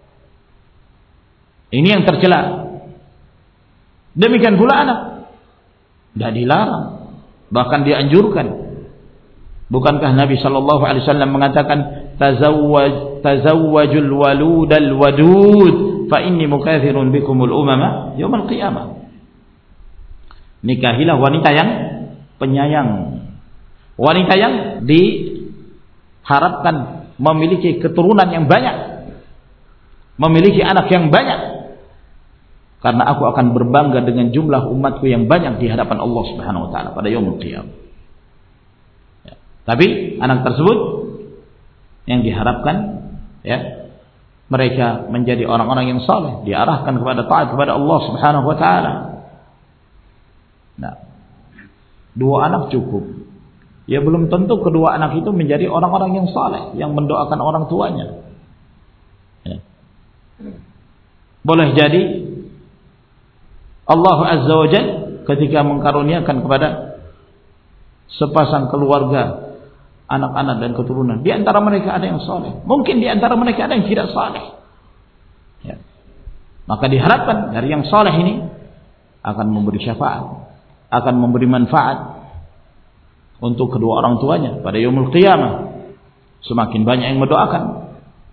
Ini yang tercela. Demikian pula anak. Tidak dilarang. Bahkan dianjurkan. Bukankah Nabi Shallallahu Alaihi Wasallam mengatakan tazawwaj tazawwajul waludal wadud fa inni mukathirun bikumul umama yaumil qiyamah. Nikahilah wanita yang penyayang. Wanita yang diharapkan memiliki keturunan yang banyak, memiliki anak yang banyak, karena aku akan berbangga dengan jumlah umatku yang banyak di hadapan Allah Subhanahu wa taala pada yaumul qiyamah. Ya. Tapi anak tersebut yang diharapkan, ya, mereka menjadi orang-orang yang saleh, diarahkan kepada taat kepada Allah Subhanahu wa taala. Nah, dua anak cukup. Ya belum tentu kedua anak itu menjadi orang-orang yang saleh, yang mendoakan orang tuanya. Ya. Boleh jadi Allah Azza wa Jalla ketika mengkaruniakan kepada sepasang keluarga, anak-anak dan keturunan, di antara mereka ada yang saleh, mungkin di antara mereka ada yang tidak saleh. Ya. Maka diharapkan dari yang saleh ini akan memberi syafaat, akan memberi manfaat untuk kedua orang tuanya pada yaumul qiyamah. Semakin banyak yang mendoakan.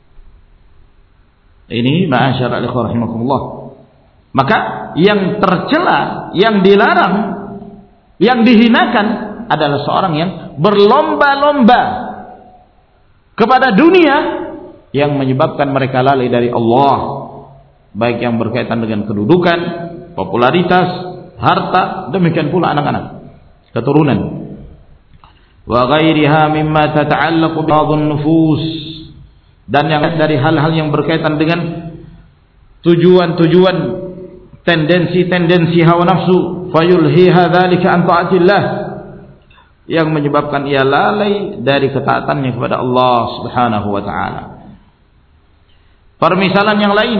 Ini ma'asyara al-ikhwah rahimakumullah. Maka yang tercela, yang dilarang, yang dihinakan adalah seorang yang berlomba-lomba kepada dunia yang menyebabkan mereka lalai dari Allah, baik yang berkaitan dengan kedudukan, popularitas, harta, demikian pula anak-anak, keturunan. Wa ghairiha mimma tata'allaqu bi ba'dhin nufus, dan yang dari hal-hal yang berkaitan dengan tujuan-tujuan, tendensi-tendensi hawa nafsu, fayulhiha dzalika an ta'atillah, yang menyebabkan ia lalai dari ketaatannya kepada Allah Subhanahu wa taala. Permisalan yang lain,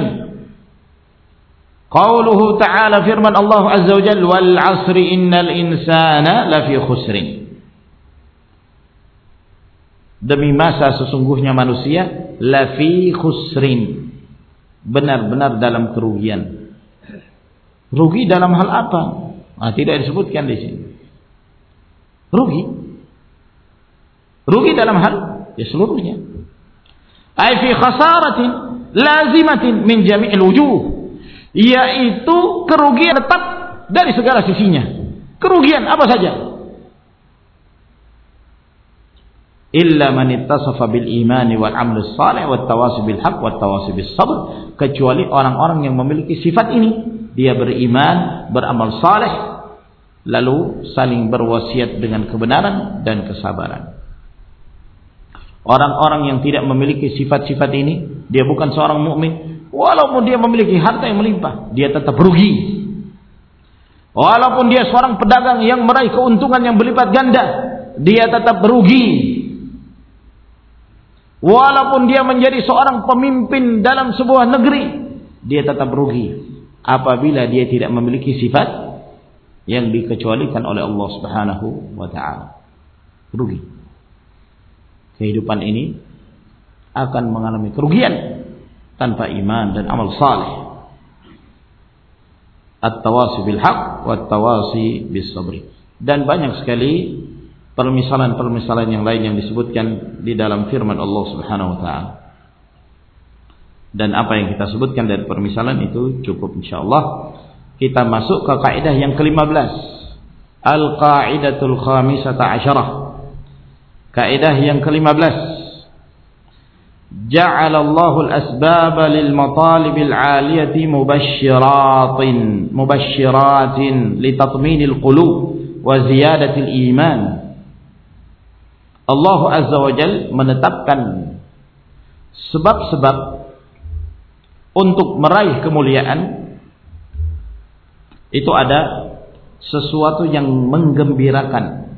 qauluhu ta'ala, firman Allah Azza wa Jalla, wal 'asri innal insana lafi khusrin. Demi masa sesungguhnya manusia lafi khusrin, benar-benar dalam kerugian. Rugi dalam hal apa? Nah, tidak disebutkan di sini. Rugi. Rugi dalam hal ya seluruhnya. Ai fi khasaratin lazimatin min jami'il wujuh, yaitu kerugian tetap dari segala sisinya. Kerugian apa saja? Illa man ittasafa bil imani wal amali shalih wat tawasi bil haqq wat tawasi bis sabr, kecuali orang-orang yang memiliki sifat ini. Dia beriman, beramal saleh, lalu saling berwasiat dengan kebenaran dan kesabaran. Orang-orang yang tidak memiliki sifat-sifat ini, dia bukan seorang mukmin. Walaupun dia memiliki harta yang melimpah, dia tetap rugi. Walaupun dia seorang pedagang yang meraih keuntungan yang berlipat ganda, dia tetap rugi. Walaupun dia menjadi seorang pemimpin dalam sebuah negeri, dia tetap rugi apabila dia tidak memiliki sifat yang dikecualikan oleh Allah Subhanahu wa taala. Rugi. Kehidupan ini akan mengalami kerugian tanpa iman dan amal saleh. At-tawasi bil haqq wat tawasi bis sabr. Dan banyak sekali permisalan-permisalan yang lain yang disebutkan di dalam firman Allah Subhanahu wa taala. Dan apa yang kita sebutkan dari permisalan itu cukup insyaallah. Kita masuk ke kaidah yang kelima belas. Al-qaidatul khamisata asyarah. Kaidah yang kelima belas. Ja'ala Allahu al-asbaba lil matalibil 'aliyati mubashshiratin mubashshiratin li tatminil qulub wa ziyadatil iman. Allah Azza wa Jalla menetapkan sebab-sebab untuk meraih kemuliaan. Itu ada sesuatu yang menggembirakan,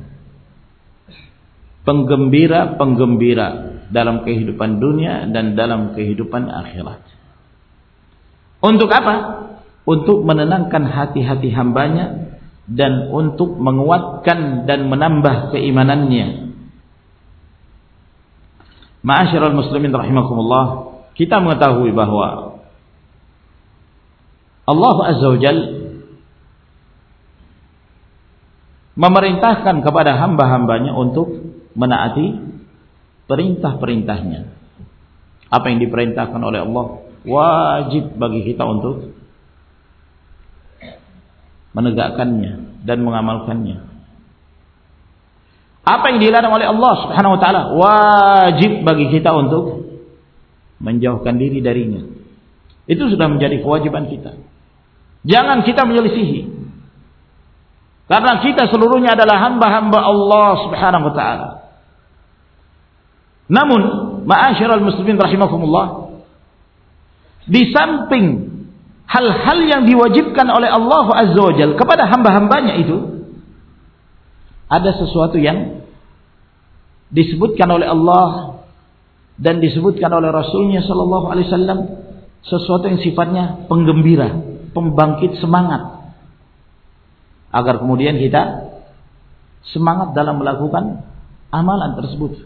penggembira-penggembira dalam kehidupan dunia dan dalam kehidupan akhirat. Untuk apa? Untuk menenangkan hati-hati hambanya dan untuk menguatkan dan menambah keimanannya. Ma'asyiral muslimin rahimakumullah, kita mengetahui bahwa Allah Azza wa Jalla memerintahkan kepada hamba-hambanya untuk menaati perintah-perintahnya. Apa yang diperintahkan oleh Allah wajib bagi kita untuk menegakkannya dan mengamalkannya. Apa yang dilarang oleh Allah Subhanahu wa taala wajib bagi kita untuk menjauhkan diri darinya. Itu sudah menjadi kewajiban kita. Jangan kita menyelisihi. Karena kita seluruhnya adalah hamba-hamba Allah Subhanahu wa taala. Namun, ma'asyiral muslimin rahimakumullah, di samping hal-hal yang diwajibkan oleh Allah Azza wa Jalla kepada hamba-hambanya itu, ada sesuatu yang disebutkan oleh Allah dan disebutkan oleh Rasulnya sallallahu alaihi wasallam, sesuatu yang sifatnya penggembira, pembangkit semangat agar kemudian kita semangat dalam melakukan amalan tersebut.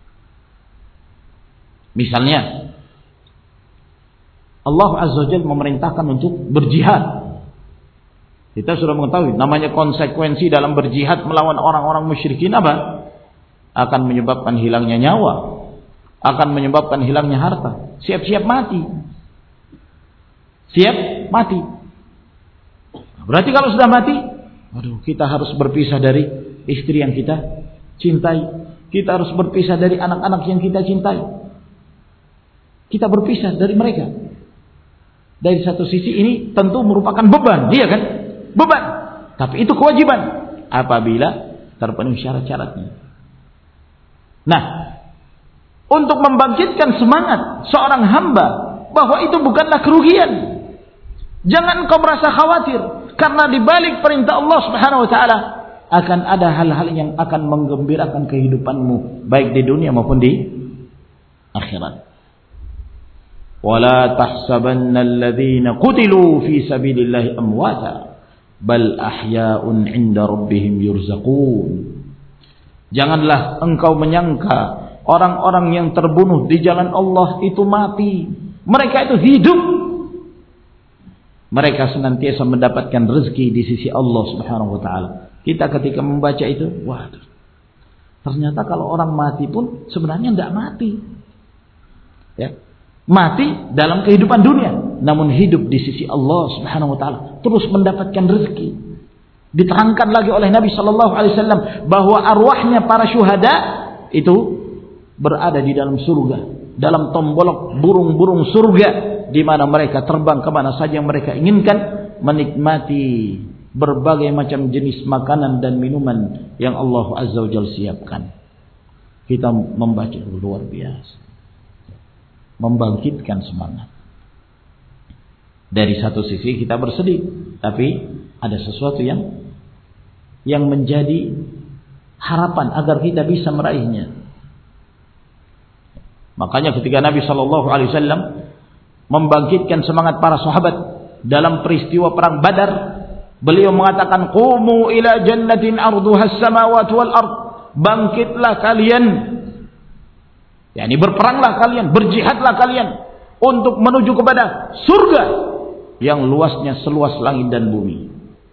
Misalnya Allah Azza wa Jalla memerintahkan untuk berjihad. Kita sudah mengetahui namanya konsekuensi dalam berjihad melawan orang-orang musyrikin apa? Akan menyebabkan hilangnya nyawa, akan menyebabkan hilangnya harta. Siap-siap mati. Siap mati. Berarti kalau sudah mati, aduh, kita harus berpisah dari istri yang kita cintai. Kita harus berpisah dari anak-anak yang kita cintai. Kita berpisah dari mereka. Dari satu sisi ini tentu merupakan beban, iya kan? Beban. Tapi itu kewajiban apabila terpenuhi syarat-syaratnya. Nah, untuk membangkitkan semangat seorang hamba bahwa itu bukanlah kerugian. Jangan kau merasa khawatir karena di balik perintah Allah Subhanahu wa taala akan ada hal-hal yang akan menggembirakan kehidupanmu baik di dunia maupun di akhirat. Wala tahsabanna alladhina qutilu fi sabilillahi amwata bal ahya'un 'inda rabbihim yurzaqun. Janganlah engkau menyangka orang-orang yang terbunuh di jalan Allah itu mati. Mereka itu hidup. Mereka senantiasa mendapatkan rezeki di sisi Allah Subhanahu wa taala. Kita ketika membaca itu, waduh. Ternyata kalau orang mati pun sebenarnya tidak mati. Ya. Mati dalam kehidupan dunia, namun hidup di sisi Allah Subhanahu wa taala, terus mendapatkan rezeki. Diterangkan lagi oleh Nabi sallallahu alaihi wasallam bahwa arwahnya para syuhada itu berada di dalam surga, dalam tombolok burung-burung surga di mana mereka terbang ke mana saja yang mereka inginkan, menikmati berbagai macam jenis makanan dan minuman yang Allah Azza wa Jalla siapkan. Kita membaca luar biasa. Membangkitkan semangat. Dari satu sisi kita bersedih, tapi ada sesuatu yang yang menjadi harapan agar kita bisa meraihnya. Makanya ketika Nabi sallallahu alaihi wasallam membangkitkan semangat para sahabat dalam peristiwa perang Badar, beliau mengatakan qumu ila jannatin arduha as-samawati wal ard. Bangkitlah kalian. yakni berperanglah kalian, berjihadlah kalian untuk menuju kepada surga yang luasnya seluas langit dan bumi.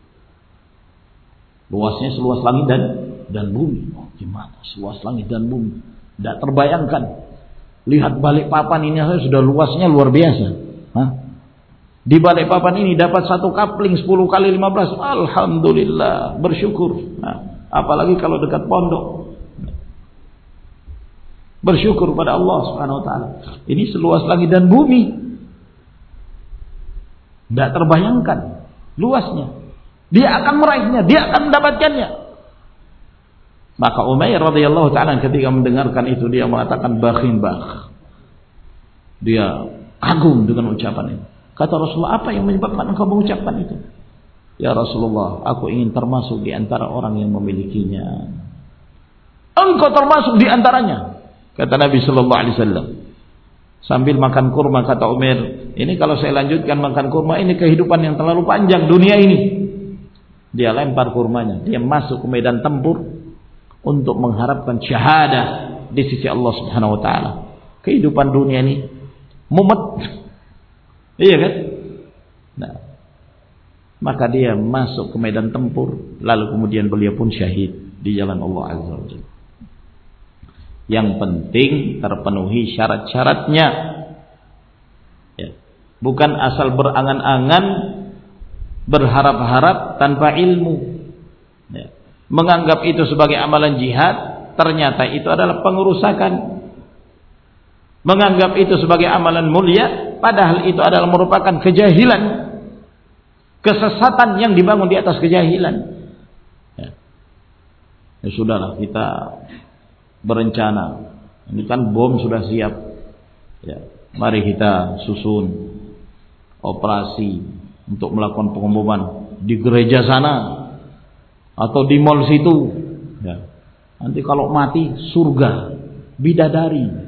Luasnya seluas langit dan dan bumi. Oh, gimana seluas langit dan bumi? Tidak terbayangkan. Lihat Balikpapan ini saja sudah luasnya luar biasa. Hah? Di Balikpapan ini dapat satu kapling sepuluh kali lima belas. Alhamdulillah, bersyukur. Nah, apalagi kalau dekat pondok. Bersyukur pada Allah Subhanahu wa taala. Ini seluas langit dan bumi. Tidak terbayangkan luasnya. Dia akan meraihnya, dia akan mendapatkannya. Maka Umair radhiyallahu taala ketika mendengarkan itu dia mengatakan bakhin bakh. Dia kagum dengan ucapan itu. Kata Rasulullah, apa yang menyebabkan engkau mengucapkan itu? Ya Rasulullah, aku ingin termasuk di antara orang yang memilikinya. Engkau termasuk di antaranya, kata Nabi sallallahu alaihi wasallam. Sambil makan kurma kata Umair, ini kalau saya lanjutkan makan kurma ini kehidupan yang terlalu panjang dunia ini. Dia lempar kurmanya, dia masuk ke medan tempur untuk mengharapkan syahadah di sisi Allah Subhanahu wa taala. Kehidupan dunia ini mumet. Iya kan? Nah, maka dia masuk ke medan tempur, lalu kemudian beliau pun syahid di jalan Allah Azza wa Jalla. Yang penting terpenuhi syarat-syaratnya. Ya. Bukan asal berangan-angan, berharap-harap tanpa ilmu. Ya. Menganggap itu sebagai amalan jihad, ternyata itu adalah pengerusakan. Menganggap itu sebagai amalan mulia, padahal itu adalah merupakan kejahilan, kesesatan yang dibangun di atas kejahilan. Ya, ya sudahlah, kita berencana. Ini kan bom sudah siap. Ya, mari kita susun operasi untuk melakukan pengeboman di gereja sana atau di mall situ. Ya. Nanti kalau mati surga, bidadari.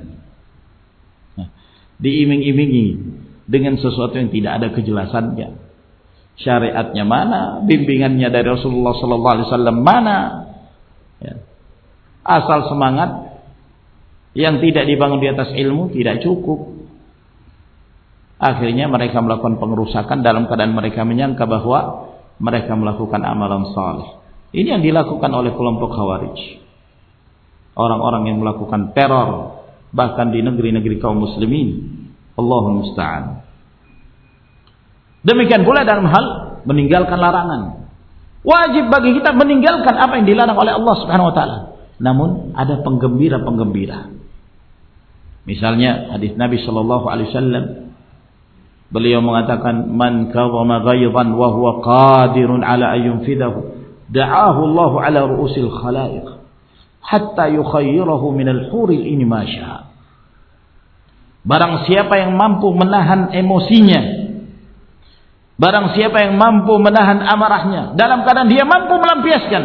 Diiming-imingi dengan sesuatu yang tidak ada kejelasannya. Syariatnya mana? Bimbingannya dari Rasulullah sallallahu alaihi wasallam mana? Ya. Asal semangat yang tidak dibangun di atas ilmu tidak cukup. Akhirnya mereka melakukan pengerusakan dalam keadaan mereka menyangka bahwa mereka melakukan amalan saleh. Ini yang dilakukan oleh kelompok Khawarij. Orang-orang yang melakukan teror bahkan di negeri-negeri kaum muslimin. Allahul musta'an. Demikian pula dalam hal meninggalkan larangan. Wajib bagi kita meninggalkan apa yang dilarang oleh Allah Subhanahu wa taala. Namun ada penggembira-penggembira. Misalnya hadis Nabi sallallahu alaihi wasallam, beliau mengatakan, "Man kadhama ghayzan wa huwa qadirun ala an yunfidahu, da'ahu Allah ala ru'usil khalaiq hatta yukhayyirahu min al-huril ini ma syaa." Barang siapa yang mampu menahan emosinya, barang siapa yang mampu menahan amarahnya dalam keadaan dia mampu melampiaskan.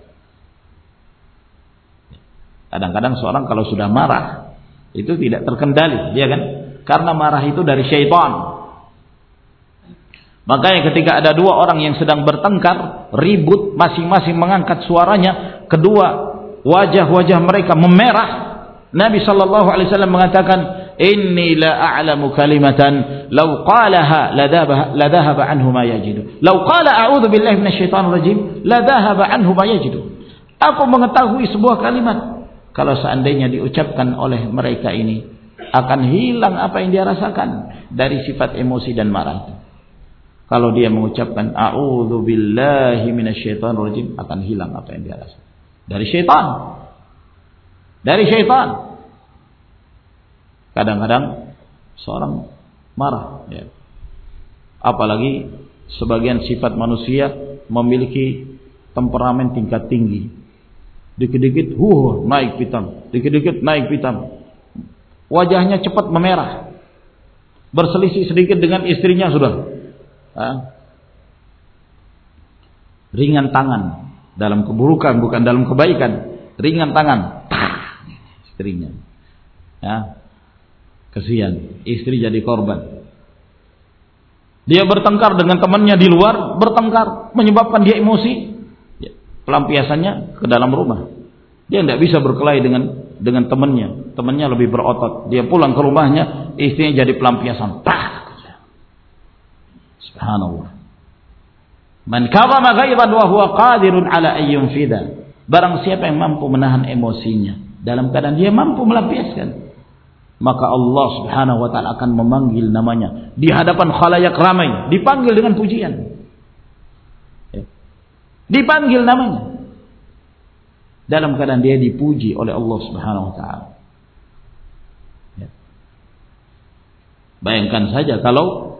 Kadang-kadang seorang kalau sudah marah itu tidak terkendali, dia kan? Karena marah itu dari syaitan. Makanya ketika ada dua orang yang sedang bertengkar, ribut, masing-masing mengangkat suaranya, kedua wajah-wajah mereka memerah, Nabi sallallahu alaihi wasallam mengatakan, "Inni la a'lamu kalimatan law qalaha la dhahaba anhu ma yajidu. Law qala a'udzu billahi minasyaitonir rajim la dhahaba anhu ma yajidu." Aku mengetahui sebuah kalimat, kalau seandainya diucapkan oleh mereka ini akan hilang apa yang dia rasakan dari sifat emosi dan marah itu. Kalau dia mengucapkan a'udzu billahi minasyaitonir rajim, akan hilang apa yang dia rasakan dari syaitan. Dari syaitan. Kadang-kadang seorang marah, ya. Apalagi sebagian sifat manusia memiliki temperamen tingkat tinggi. Dikit-dikit huh naik pitam, dikit-dikit naik pitam. Wajahnya cepat memerah. Berselisih sedikit dengan istrinya sudah. Ah. Ringan tangan dalam keburukan bukan dalam kebaikan. Ringan tangan. Tah, istrinya. Ya. Kesian, istri jadi korban. Dia bertengkar dengan temannya di luar, bertengkar, menyebabkan dia emosi. Ya, pelampiasannya ke dalam rumah. Dia tidak bisa berkelahi dengan dengan temannya. Temannya lebih berotot. Dia pulang ke rumahnya, istrinya jadi pelampiasan. Tah. Subhanallah. Man kadhama ghayzan wa huwa qadirun ala an yunfidha. Barang siapa yang mampu menahan emosinya dalam keadaan dia mampu melampiaskan, maka Allah Subhanahu wa taala akan memanggil namanya di hadapan khalayak ramai, dipanggil dengan pujian. Ya. Dipanggil namanya dalam keadaan dia dipuji oleh Allah Subhanahu wa taala. Ya. Bayangkan saja kalau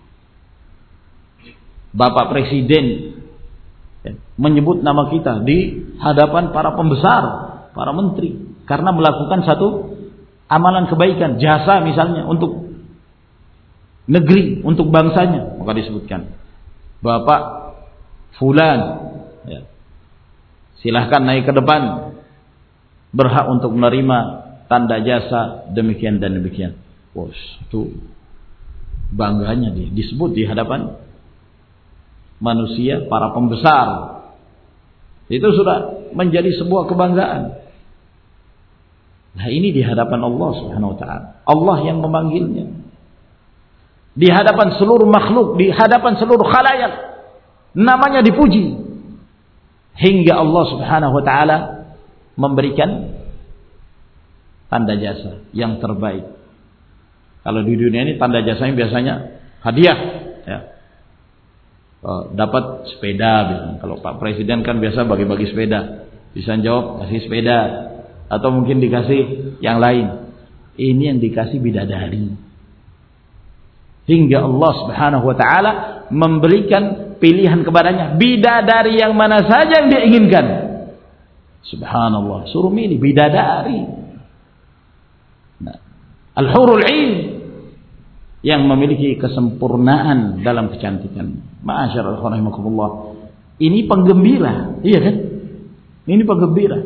Bapak Presiden ya, menyebut nama kita di hadapan para pembesar, para menteri karena melakukan satu amalan kebaikan, jasa misalnya untuk negeri, untuk bangsanya, maka disebutkan Bapak Fulan, ya, silahkan naik ke depan, berhak untuk menerima tanda jasa demikian dan demikian. Bos, itu bangganya dia disebut di hadapan manusia, para pembesar. Itu sudah menjadi sebuah kebanggaan. Nah ini di hadapan Allah Subhanahu wa ta'ala. Allah yang memanggilnya. Di hadapan seluruh makhluk, di hadapan seluruh khalayak. Namanya dipuji. Hingga Allah Subhanahu wa ta'ala memberikan tanda jasa yang terbaik. Kalau di dunia ini tanda jasanya biasanya hadiah. Ya. Oh, dapat sepeda. Kalau Pak Presiden kan biasa bagi-bagi sepeda. Bisa jawab kasih sepeda. Atau mungkin dikasih yang lain. Ini yang dikasih bidadari. Hingga Allah Subhanahu wa ta'ala memberikan pilihan kepadanya. Bidadari yang mana saja yang dia inginkan. Subhanallah. Suruh milih bidadari. Nah, Al-Hurul 'Ain yang memiliki kesempurnaan dalam kecantikan. Ma'asyarul rahimakumullah. Ini penggembira. Iya kan? Ini penggembira.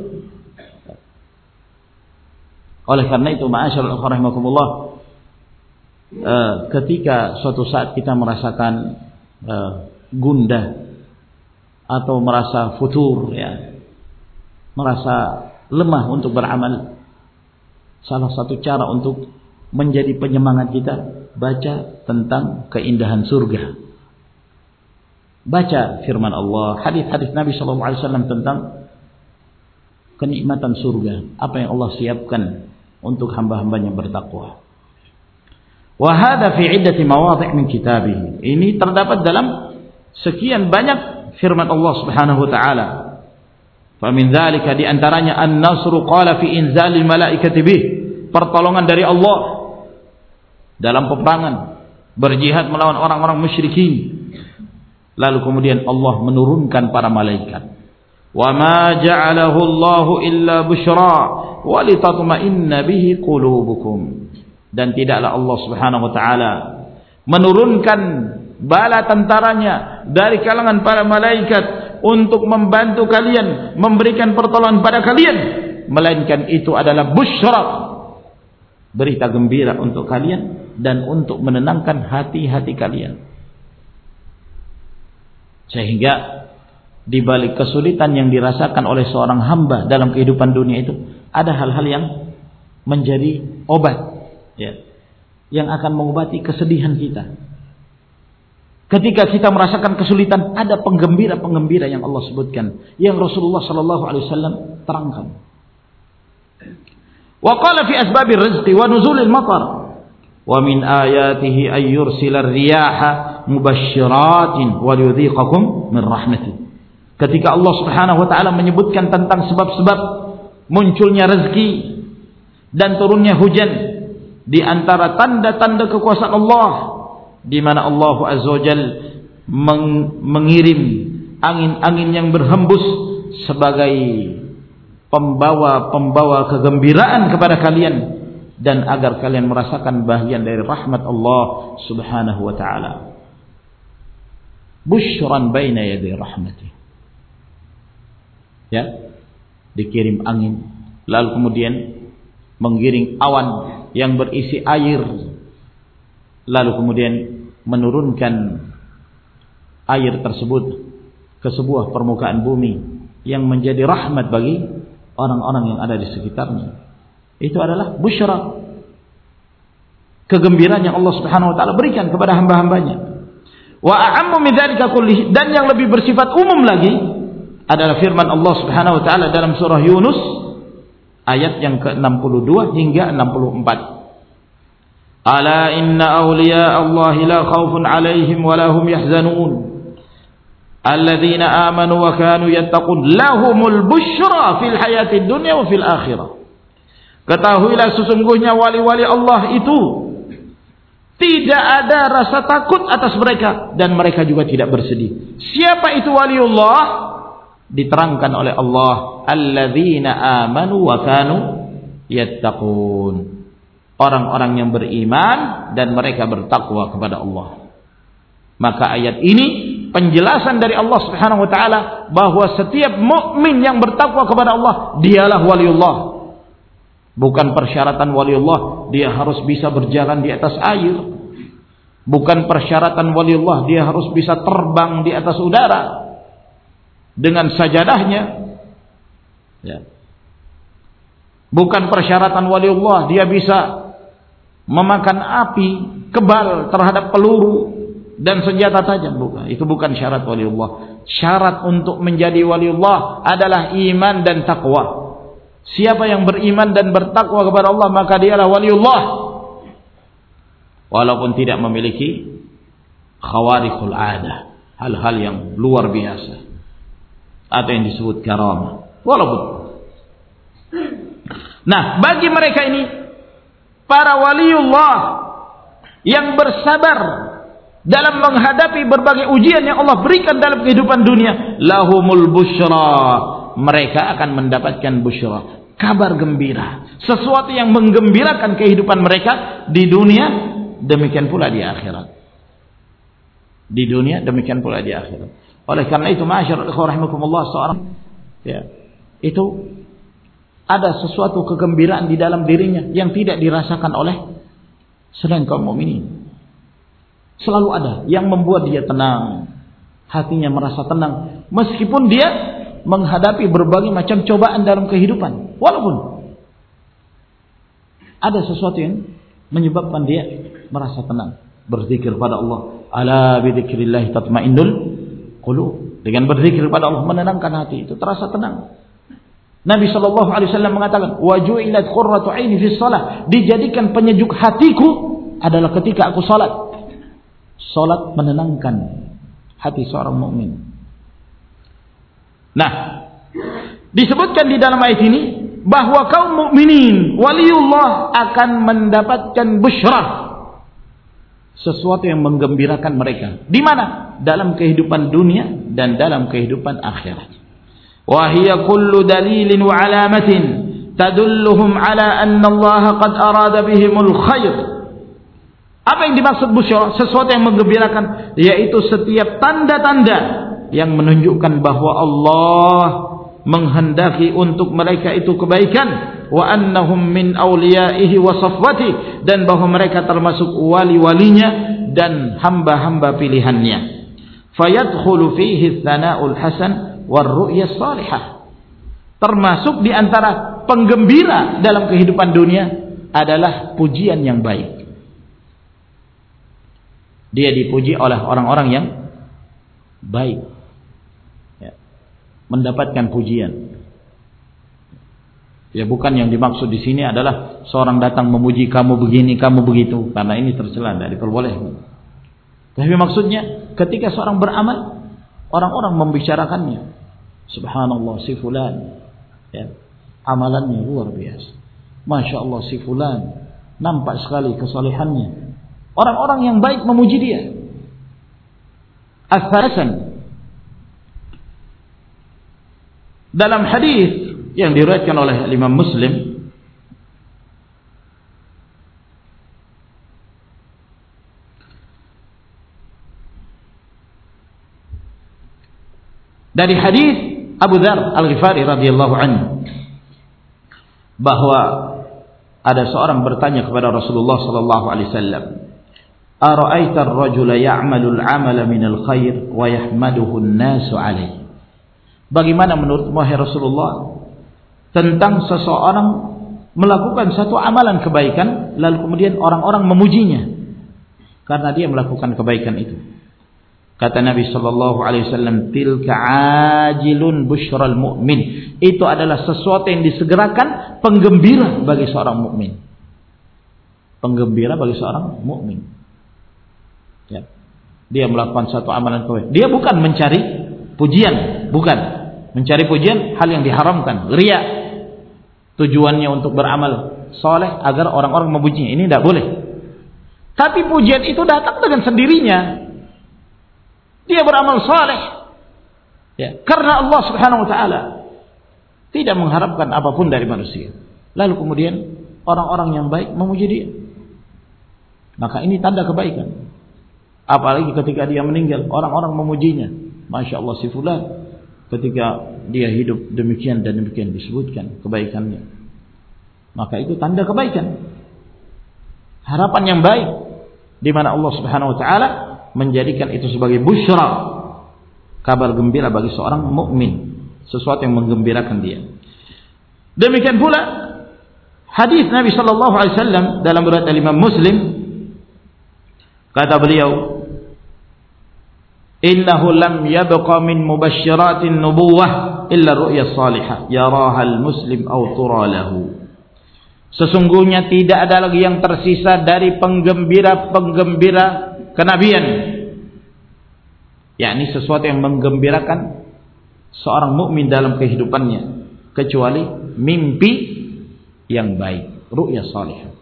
Oleh karena itu, ma'asyarul rahimakumullah, uh, ketika suatu saat kita merasakan uh, gundah atau merasa futur, ya, merasa lemah untuk beramal, salah satu cara untuk menjadi penyemangat kita, baca tentang keindahan surga. Baca firman Allah, hadis-hadis Nabi shallallahu alaihi wasallam tentang kenikmatan surga, apa yang Allah siapkan untuk hamba-hambanya bertakwa. Wa hadza fi iddati mawadhi' min kitabih. Ini terdapat dalam sekian banyak firman Allah Subhanahu wa taala. Fa min dzalika, di antaranya an-nasru qala fi inzalil malaikati bih, pertolongan dari Allah dalam peperangan, berjihad melawan orang-orang musyrikin. Lalu kemudian Allah menurunkan para malaikat. Wa ma ja'alahu Allahu illa busyra wa litatma'inna bihi qulubukum. Dan tidaklah Allah Subhanahu wa taala menurunkan bala tentaranya dari kalangan para malaikat untuk membantu kalian, memberikan pertolongan pada kalian, melainkan itu adalah busyra, berita gembira untuk kalian dan untuk menenangkan hati-hati kalian. Sehingga di balik kesulitan yang dirasakan oleh seorang hamba dalam kehidupan dunia itu, ada hal-hal yang menjadi obat, ya, yang akan mengobati kesedihan kita. Ketika kita merasakan kesulitan, ada penggembira-penggembira yang Allah sebutkan, yang Rasulullah sallallahu alaihi wasallam terangkan. Wa qala fi asbabir rizqi wa nuzulil matar wa min ayatihi ay yursilar riyaha mubashshiratin wa yudhiqakum min rahmatih. Ketika Allah Subhanahu wa taala menyebutkan tentang sebab-sebab munculnya rezeki dan turunnya hujan, di antara tanda-tanda kekuasaan Allah, di mana Allah Azza wa Jalla meng- mengirim angin-angin yang berhembus sebagai pembawa-pembawa kegembiraan kepada kalian, dan agar kalian merasakan bahagian dari rahmat Allah Subhanahu wa taala. Busyran baina yaday rahmatih. Ya, dikirim angin, lalu kemudian menggiring awan yang berisi air, lalu kemudian menurunkan air tersebut ke sebuah permukaan bumi yang menjadi rahmat bagi orang-orang yang ada di sekitarnya. Itu adalah busyra, kegembiraan yang Allah Subhanahu wa taala berikan kepada hamba-hambanya. Wa a'ammu min dzalika kullih, dan yang lebih bersifat umum lagi adalah firman Allah Subhanahu wa taala dalam surah Yunus ayat yang ke enam puluh dua hingga enam puluh empat. Ala inna awliya Allah la khaufun 'alaihim wa la hum yahzanun. Alladzina amanu wa kanu yattaqun lahumul busyra fil hayatid dunya wa fil akhirah. Ketahuilah sesungguhnya wali-wali Allah itu tidak ada rasa takut atas mereka dan mereka juga tidak bersedih. Siapa itu waliullah? Diterangkan oleh Allah, alladzina amanu wa kanu yattaqun. Orang-orang yang beriman dan mereka bertakwa kepada Allah. Maka ayat ini penjelasan dari Allah Subhanahu wa taala bahwa setiap mukmin yang bertakwa kepada Allah, dialah waliullah. Bukan persyaratan waliullah dia harus bisa berjalan di atas air. Bukan persyaratan waliullah dia harus bisa terbang di atas udara dengan sajadahnya. Ya. Bukan persyaratan waliullah dia bisa memakan api kebal terhadap peluru dan senjata tajam. Bukan. Itu bukan syarat waliullah. Syarat untuk menjadi waliullah adalah iman dan takwa. Siapa yang beriman dan bertakwa kepada Allah, maka dialah waliullah, walaupun tidak memiliki khawarikul adah, hal-hal yang luar biasa atau yang disebut karamah. Walaupun, nah, bagi mereka ini para waliullah yang bersabar dalam menghadapi berbagai ujian yang Allah berikan dalam kehidupan dunia, lahumul busyra, mereka akan mendapatkan busyra, kabar gembira, sesuatu yang menggembirakan kehidupan mereka di dunia, demikian pula di akhirat. Di dunia, demikian pula di akhirat. Oleh karena itu, ma'asyiral ikhwah rahimakumullah, seorang ya, itu ada sesuatu kegembiraan di dalam dirinya yang tidak dirasakan oleh selain kaum mukminin. Selalu ada yang membuat dia tenang, hatinya merasa tenang meskipun dia menghadapi berbagai macam cobaan dalam kehidupan. Walaupun ada sesuatu yang menyebabkan dia merasa tenang, berzikir pada Allah. Ala bidzikrillah tatmainnul qulub. Dengan berzikir pada Allah menenangkan hati, itu terasa tenang. Nabi sallallahu alaihi wasallam mengatakan, "Wa ju'ilat qurratu 'aini fi shalah." Dijadikan penyejuk hatiku adalah ketika aku salat. Salat menenangkan hati seorang mukmin. Nah, disebutkan di dalam ayat ini bahwa kaum mukminin waliullah akan mendapatkan busyra, sesuatu yang menggembirakan mereka. Di mana? Dalam kehidupan dunia dan dalam kehidupan akhirat. Wa hiya kullu dalilin wa alamatin tadulluhum ala anna Allah qad arada bihimul khair. Apa yang dimaksud busyra? Sesuatu yang menggembirakan, yaitu setiap tanda-tanda yang menunjukkan bahwa Allah menghendaki untuk mereka itu kebaikan, wa annahum min awliyaihi wa safwati, dan bahwa mereka termasuk wali-walinya dan hamba-hamba pilihannya. Fayadkhulu fihi tsana'ul hasan war ru'yas salihah. Termasuk di antara penggembira dalam kehidupan dunia adalah pujian yang baik. Dia dipuji oleh orang-orang yang baik, ya, mendapatkan pujian. Ya, bukan yang dimaksud di sini adalah seorang datang memuji kamu begini, kamu begitu, karena ini tercela, tidak diperbolehkan. Tapi maksudnya ketika seorang beramal, orang-orang membicarakannya. Subhanallah, si fulan, ya, amalannya luar biasa. Masya Allah, si fulan, nampak sekali kesalehannya. Orang-orang yang baik memuji dia. As-Hasan, dalam hadis yang diriwayatkan oleh Imam Muslim, dari hadis Abu Dzar Al-Ghifari radhiyallahu anhu, bahwa ada seorang bertanya kepada Rasulullah sallallahu alaihi wasallam, "Ara'aita ar-rajula ya'malu al-'amala min al-khair wa yahmaduhu an-nasu 'alaihi?" Bagaimana menurut wahai Rasulullah tentang seseorang melakukan satu amalan kebaikan lalu kemudian orang-orang memujinya karena dia melakukan kebaikan itu? Kata Nabi sallallahu alaihi wasallam, "Tilka ajilun busyral mu'min." Itu adalah sesuatu yang disegerakan, penggembira bagi seorang mukmin. Penggembira bagi seorang mukmin. Ya. Dia melakukan satu amalan kebaikan. Dia bukan mencari pujian, bukan. Mencari pujian hal yang diharamkan, riya. Tujuannya untuk beramal soleh agar orang-orang memujinya. Ini tidak boleh. Tapi pujian itu datang dengan sendirinya. Dia beramal saleh, ya, karena Allah Subhanahu wa taala tidak mengharapkan apapun dari manusia. Lalu kemudian orang-orang yang baik memuji dia. Maka ini tanda kebaikan. Apalagi ketika dia meninggal, orang-orang memujinya. Masya Allah, si fulan ketika dia hidup demikian dan demikian disebutkan kebaikannya. Maka itu tanda kebaikan. Harapan yang baik di mana Allah Subhanahu wa taala menjadikan itu sebagai busyra, kabar gembira bagi seorang mukmin, sesuatu yang menggembirakan dia. Demikian pula hadis Nabi sallallahu alaihi wasallam dalam riwayat Imam Muslim, kata beliau, "Innahu lam yabqa min mubasysyiratin nubuwah illa ru'ya salihah yaraha al-muslim aw tura lahu." Sesungguhnya tidak ada lagi yang tersisa dari penggembira-penggembira kenabian, yakni sesuatu yang menggembirakan seorang mukmin dalam kehidupannya kecuali mimpi yang baik, ru'ya salihah.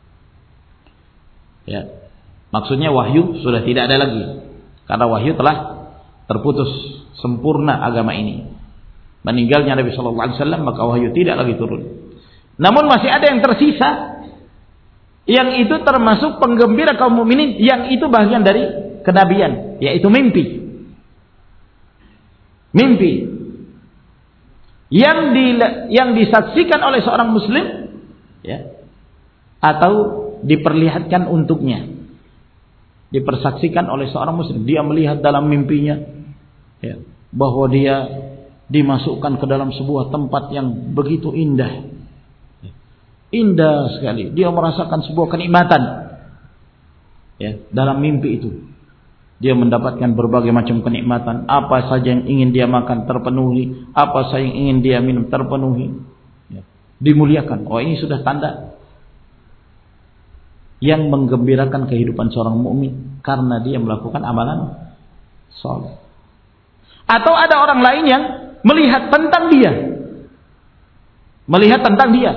Ya, maksudnya wahyu sudah tidak ada lagi, karena wahyu telah terputus sempurna agama ini. Meninggalnya Nabi sallallahu alaihi wasallam, maka wahyu tidak lagi turun. Namun masih ada yang tersisa, yang itu termasuk penggembira kaum mukminin, yang itu bagian dari kenabian, yaitu mimpi. Mimpi yang di, yang disaksikan oleh seorang muslim, ya, atau diperlihatkan untuknya. Dipersaksikan oleh seorang muslim, dia melihat dalam mimpinya ya, bahwa dia dimasukkan ke dalam sebuah tempat yang begitu indah. Indah sekali. Dia merasakan sebuah kenikmatan. Ya, dalam mimpi itu. Dia mendapatkan berbagai macam kenikmatan. Apa saja yang ingin dia makan terpenuhi. Apa saja yang ingin dia minum terpenuhi. Ya, dimuliakan. Oh, ini sudah tanda yang menggembirakan kehidupan seorang mukmin karena dia melakukan amalan saleh. Atau ada orang lain yang melihat tentang dia. Melihat tentang dia.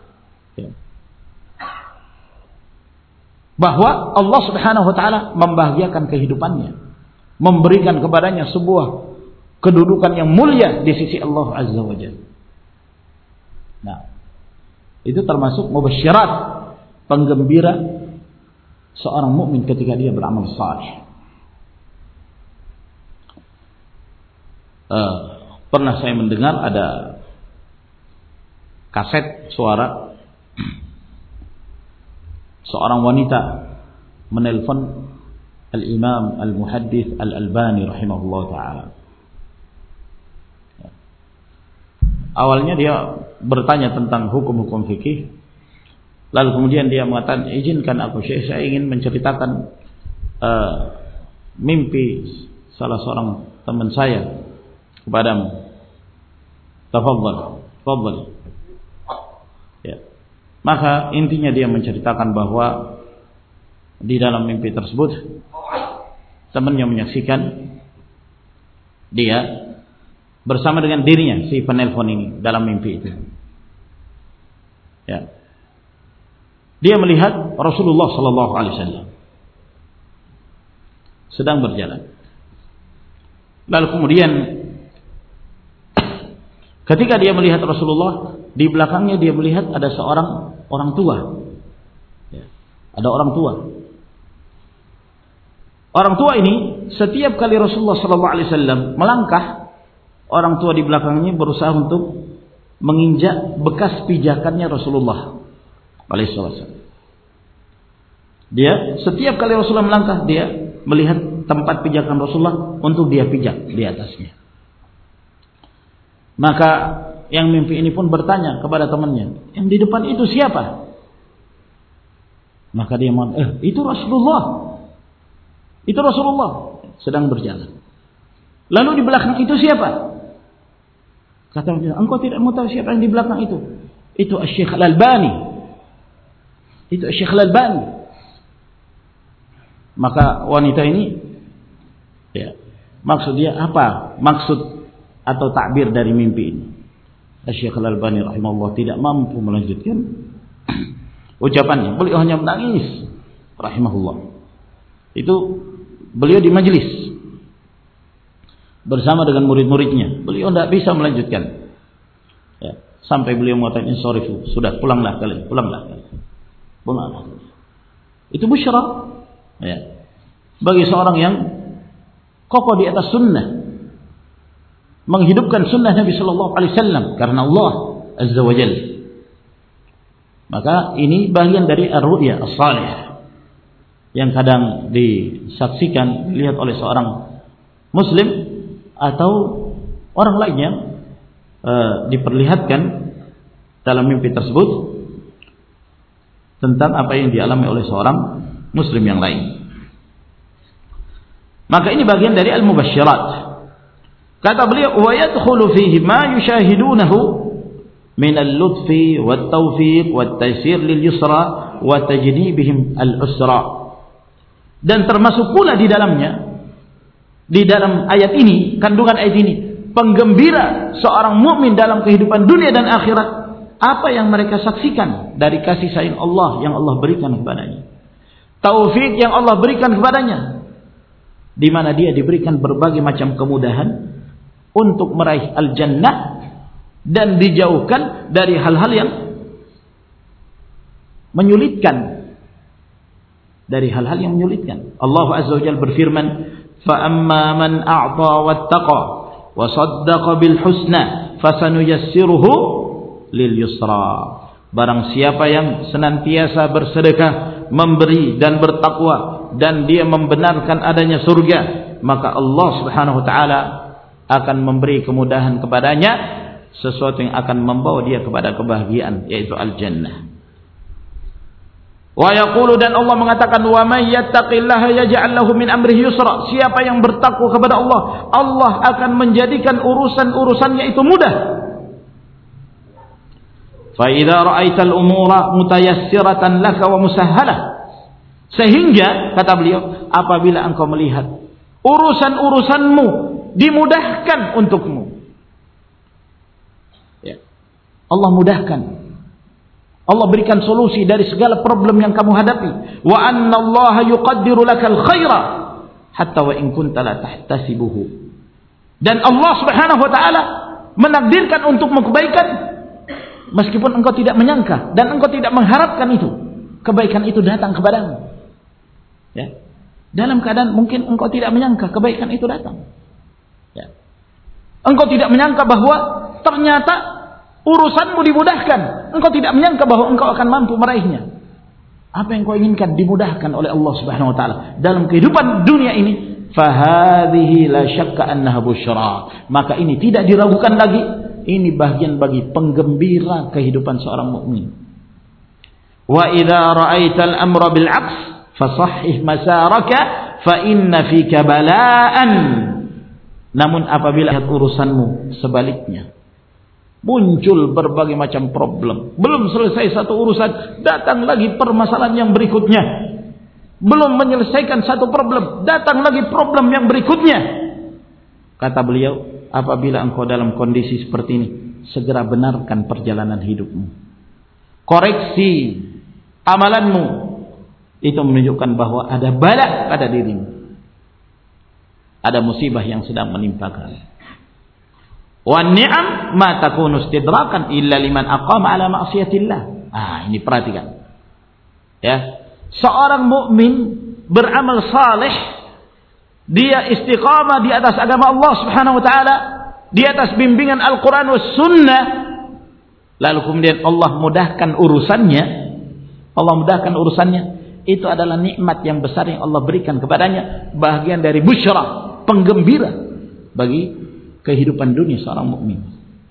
Bahwa Allah Subhanahu wa taala membahagiakan kehidupannya, memberikan kepadanya sebuah kedudukan yang mulia di sisi Allah Azza wa Jalla. Nah, itu termasuk mubasyirat, penggembira seorang mukmin ketika dia beramal saleh. Uh, pernah saya mendengar ada kaset suara seorang wanita menelpon Al-Imam Al-Muhaddits Al-Albani rahimahullah ta'ala. Awalnya dia bertanya tentang hukum-hukum fikih. Lalu kemudian dia mengatakan, izinkan aku Syekh, saya ingin menceritakan uh, mimpi salah seorang teman saya kepadamu. Tafadhal, tafadhal. Ya. Maka intinya dia menceritakan bahwa di dalam mimpi tersebut temannya menyaksikan dia bersama dengan dirinya, si penelpon ini, dalam mimpi itu. Ya. Dia melihat Rasulullah sallallahu alaihi wasallam sedang berjalan. Lalu kemudian ketika dia melihat Rasulullah, di belakangnya dia melihat ada seorang orang tua. Ya. Ada orang tua. Orang tua ini setiap kali Rasulullah sallallahu alaihi wasallam melangkah, orang tua di belakangnya berusaha untuk menginjak bekas pijakannya Rasulullah alaihi wasallam. Dia setiap kali Rasulullah melangkah, dia melihat tempat pijakan Rasulullah untuk dia pijak di atasnya. Maka yang mimpi ini pun bertanya kepada temannya, yang di depan itu siapa? Maka dia mengatakan, eh itu Rasulullah. Itu Rasulullah sedang berjalan. Lalu di belakang itu siapa? Kata dia, engkau tidak mau tahu siapa yang di belakang itu? Itu Syekh Al-Albani. Itu Syekh Al-Albani. Maka wanita ini, ya, maksud dia apa? Maksud atau takbir dari mimpi ini. Syekh Al-Albani rahimahullah tidak mampu melanjutkan ucapannya. Beliau hanya menangis rahimahullah. Itu beliau di majelis bersama dengan murid-muridnya. Beliau tidak bisa melanjutkan. Ya, sampai beliau mengatakan, sorry, sudah pulanglah kalian, pulanglah kalian. Pulanglah. Itu busyra. Ya. Bagi seorang yang kokoh di atas sunnah, menghidupkan sunnah Nabi Sallallahu Alaihi Wasallam karena Allah Azza wa Jalla. Maka ini bagian dari ar-ru'ya as-salih yang kadang disaksikan, dilihat oleh seorang Muslim atau orang lain yang uh, diperlihatkan dalam mimpi tersebut tentang apa yang dialami oleh seorang Muslim yang lain. Maka ini bagian dari al-mubasyirat. Kata beliau, wa yadkhulu fihi ma yushahidunahu min al-lutfi wat-tawfiq wat-taysir lil-yusra wa tajdibihim al-usra. Dan termasuk pula di dalamnya, di dalam ayat ini, kandungan ayat ini, penggembira seorang mukmin dalam kehidupan dunia dan akhirat, apa yang mereka saksikan dari kasih sayang Allah yang Allah berikan kepadanya, taufik yang Allah berikan kepadanya, di mana dia diberikan berbagai macam kemudahan untuk meraih al-jannah dan dijauhkan dari hal-hal yang menyulitkan, dari hal-hal yang menyulitkan. Allah Azza wa Jalla berfirman, fa amma man a'ta wattaqa wa saddaqa bil husna fasanuyassiruhu lil yusra. Barang siapa yang senantiasa bersedekah, memberi dan bertakwa, dan dia membenarkan adanya surga, maka Allah Subhanahu wa taala akan memberi kemudahan kepadanya, sesuatu yang akan membawa dia kepada kebahagiaan, yaitu al-jannah. Wa yaqulu, dan Allah mengatakan, wa may yattaqillaha yaj'al lahu min amrihi yusra. Siapa yang bertakwa kepada Allah, Allah akan menjadikan urusan-urusannya itu mudah. Fa idza ra'aital umura mutayassiratan laka wa musahhalah. Sehingga kata beliau, apabila engkau melihat urusan-urusanmu dimudahkan untukmu, ya, Allah mudahkan, Allah berikan solusi dari segala problem yang kamu hadapi. Wa anna Allah yuqaddiru lakal khaira hatta wa in kunta la tahtasibuhu. Dan Allah Subhanahu wa taala menakdirkan untukmu kebaikan meskipun engkau tidak menyangka dan engkau tidak mengharapkan itu. Kebaikan itu datang kepadamu. Ya. Dalam keadaan mungkin engkau tidak menyangka kebaikan itu datang. Ya. Engkau tidak menyangka bahwa ternyata urusanmu dimudahkan. Engkau tidak menyangka bahwa engkau akan mampu meraihnya. Apa yang kau inginkan dimudahkan oleh Allah Subhanahu wa taala dalam kehidupan dunia ini. Fahadhihi la syakka annaha busyra. Maka ini tidak diragukan lagi, ini bagian bagi penggembira kehidupan seorang mukmin. Wa idza ra'aital amra bil 'aks fasahhih masaraka fa inna fika bala'an. Namun apabila urusanmu sebaliknya, muncul berbagai macam problem, belum selesai satu urusan, datang lagi permasalahan yang berikutnya, belum menyelesaikan satu problem, datang lagi problem yang berikutnya. Kata beliau, apabila engkau dalam kondisi seperti ini, segera benarkan perjalanan hidupmu, koreksi amalanmu. Itu menunjukkan bahwa ada bala pada dirimu, ada musibah yang sedang menimpakan. Wa ni'am ma takunu istidrakan illa liman aqama ala ma'siyatillah. Ah, ini perhatikan. Ya, seorang mukmin beramal saleh, dia istiqamah di atas agama Allah Subhanahu wa taala, di atas bimbingan Al-Qur'an was sunnah, lalu kemudian Allah mudahkan urusannya, Allah mudahkan urusannya, itu adalah nikmat yang besar yang Allah berikan kepadanya, bagian dari busyra, penggembira bagi kehidupan dunia seorang mukmin.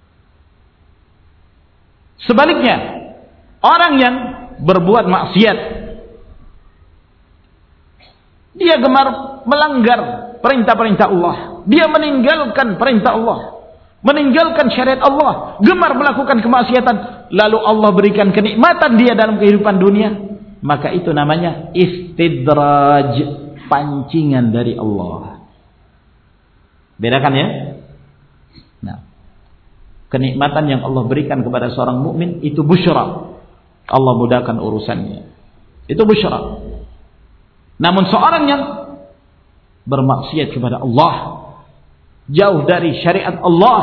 Sebaliknya, orang yang berbuat maksiat, dia gemar melanggar perintah-perintah Allah, dia meninggalkan perintah Allah, meninggalkan syariat Allah, gemar melakukan kemaksiatan, lalu Allah berikan kenikmatan dia dalam kehidupan dunia, maka itu namanya istidraj, pancingan dari Allah. Bedakan ya. Nah, kenikmatan yang Allah berikan kepada seorang mukmin itu busyra, Allah mudahkan urusannya, itu busyra. Namun seorang yang bermaksiat kepada Allah, jauh dari syariat Allah,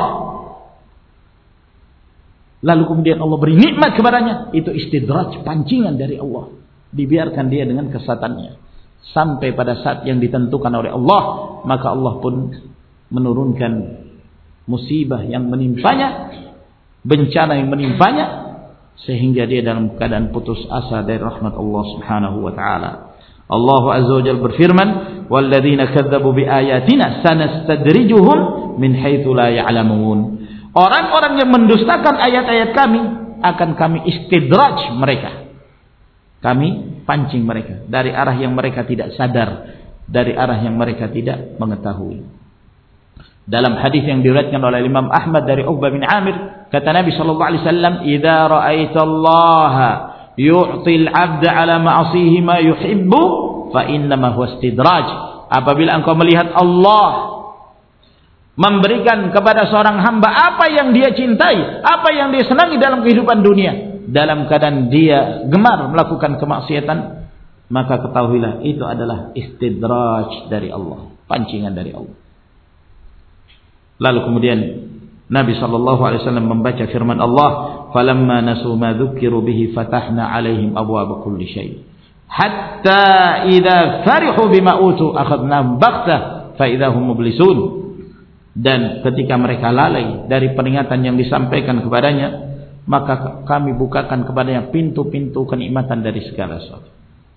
lalu kemudian Allah beri nikmat kepadanya, itu istidraj, pancingan dari Allah. Dibiarkan dia dengan kesesatannya sampai pada saat yang ditentukan oleh Allah, maka Allah pun menurunkan musibah yang menimpanya, bencana yang menimpanya, sehingga dia dalam keadaan putus asa dari rahmat Allah Subhanahu wa taala. Allah Azza wa Jalla berfirman, "Walladzina kadzdzabu biayatina sanastadrijuhum min haitsu la ya'lamun." Orang-orang yang mendustakan ayat-ayat kami akan kami istidraj mereka. Kami pancing mereka dari arah yang mereka tidak sadar, dari arah yang mereka tidak mengetahui. Dalam hadis yang diriwayatkan oleh Imam Ahmad dari Uqbah bin Amir, kata Nabi sallallahu alaihi wasallam, "Idza ra'aitallaha yu'til 'abda 'ala ma'asihi ma yuhibbu, fa innama huwa istidraj." Apabila engkau melihat Allah memberikan kepada seorang hamba apa yang dia cintai, apa yang dia senangi dalam kehidupan dunia, dalam keadaan dia gemar melakukan kemaksiatan, maka ketahuilah itu adalah istidraj dari Allah, pancingan dari Allah. Lalu kemudian Nabi sallallahu alaihi wasallam membaca firman Allah, "Falamma nasu ma dzukiru bihi fatahna 'alaihim abwaaba kulli syai' hatta idza farihu bima utu akhadnahum baghtah fa idza hum mublisun." Dan ketika mereka lalai dari peringatan yang disampaikan kepadanya, maka kami bukakan kepadanya pintu-pintu kenikmatan dari segala sesuatu.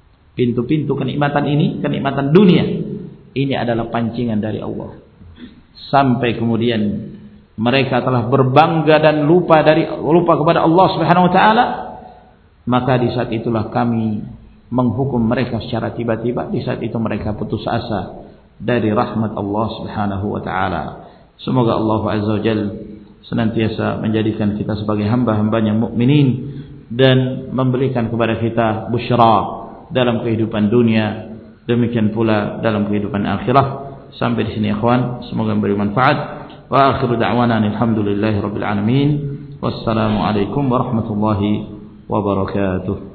Pintu-pintu kenikmatan ini, kenikmatan dunia, ini adalah pancingan dari Allah. sampai kemudian mereka telah berbangga dan lupa dari lupa kepada Allah Subhanahu wa taala, maka di saat itulah kami menghukum mereka secara tiba-tiba. Di saat itu mereka putus asa dari rahmat Allah Subhanahu wa taala. Semoga Allah Azza wa Jalla senantiasa menjadikan kita sebagai hamba-hambanya mukminin dan memberikan kepada kita busyra dalam kehidupan dunia, demikian pula dalam kehidupan akhirat. Sampai di sini ikhwan, semoga memberi manfaat. Wa akhiru da'wana alhamdulillahi rabbil alamin. Wassalamu alaikum warahmatullahi wabarakatuh.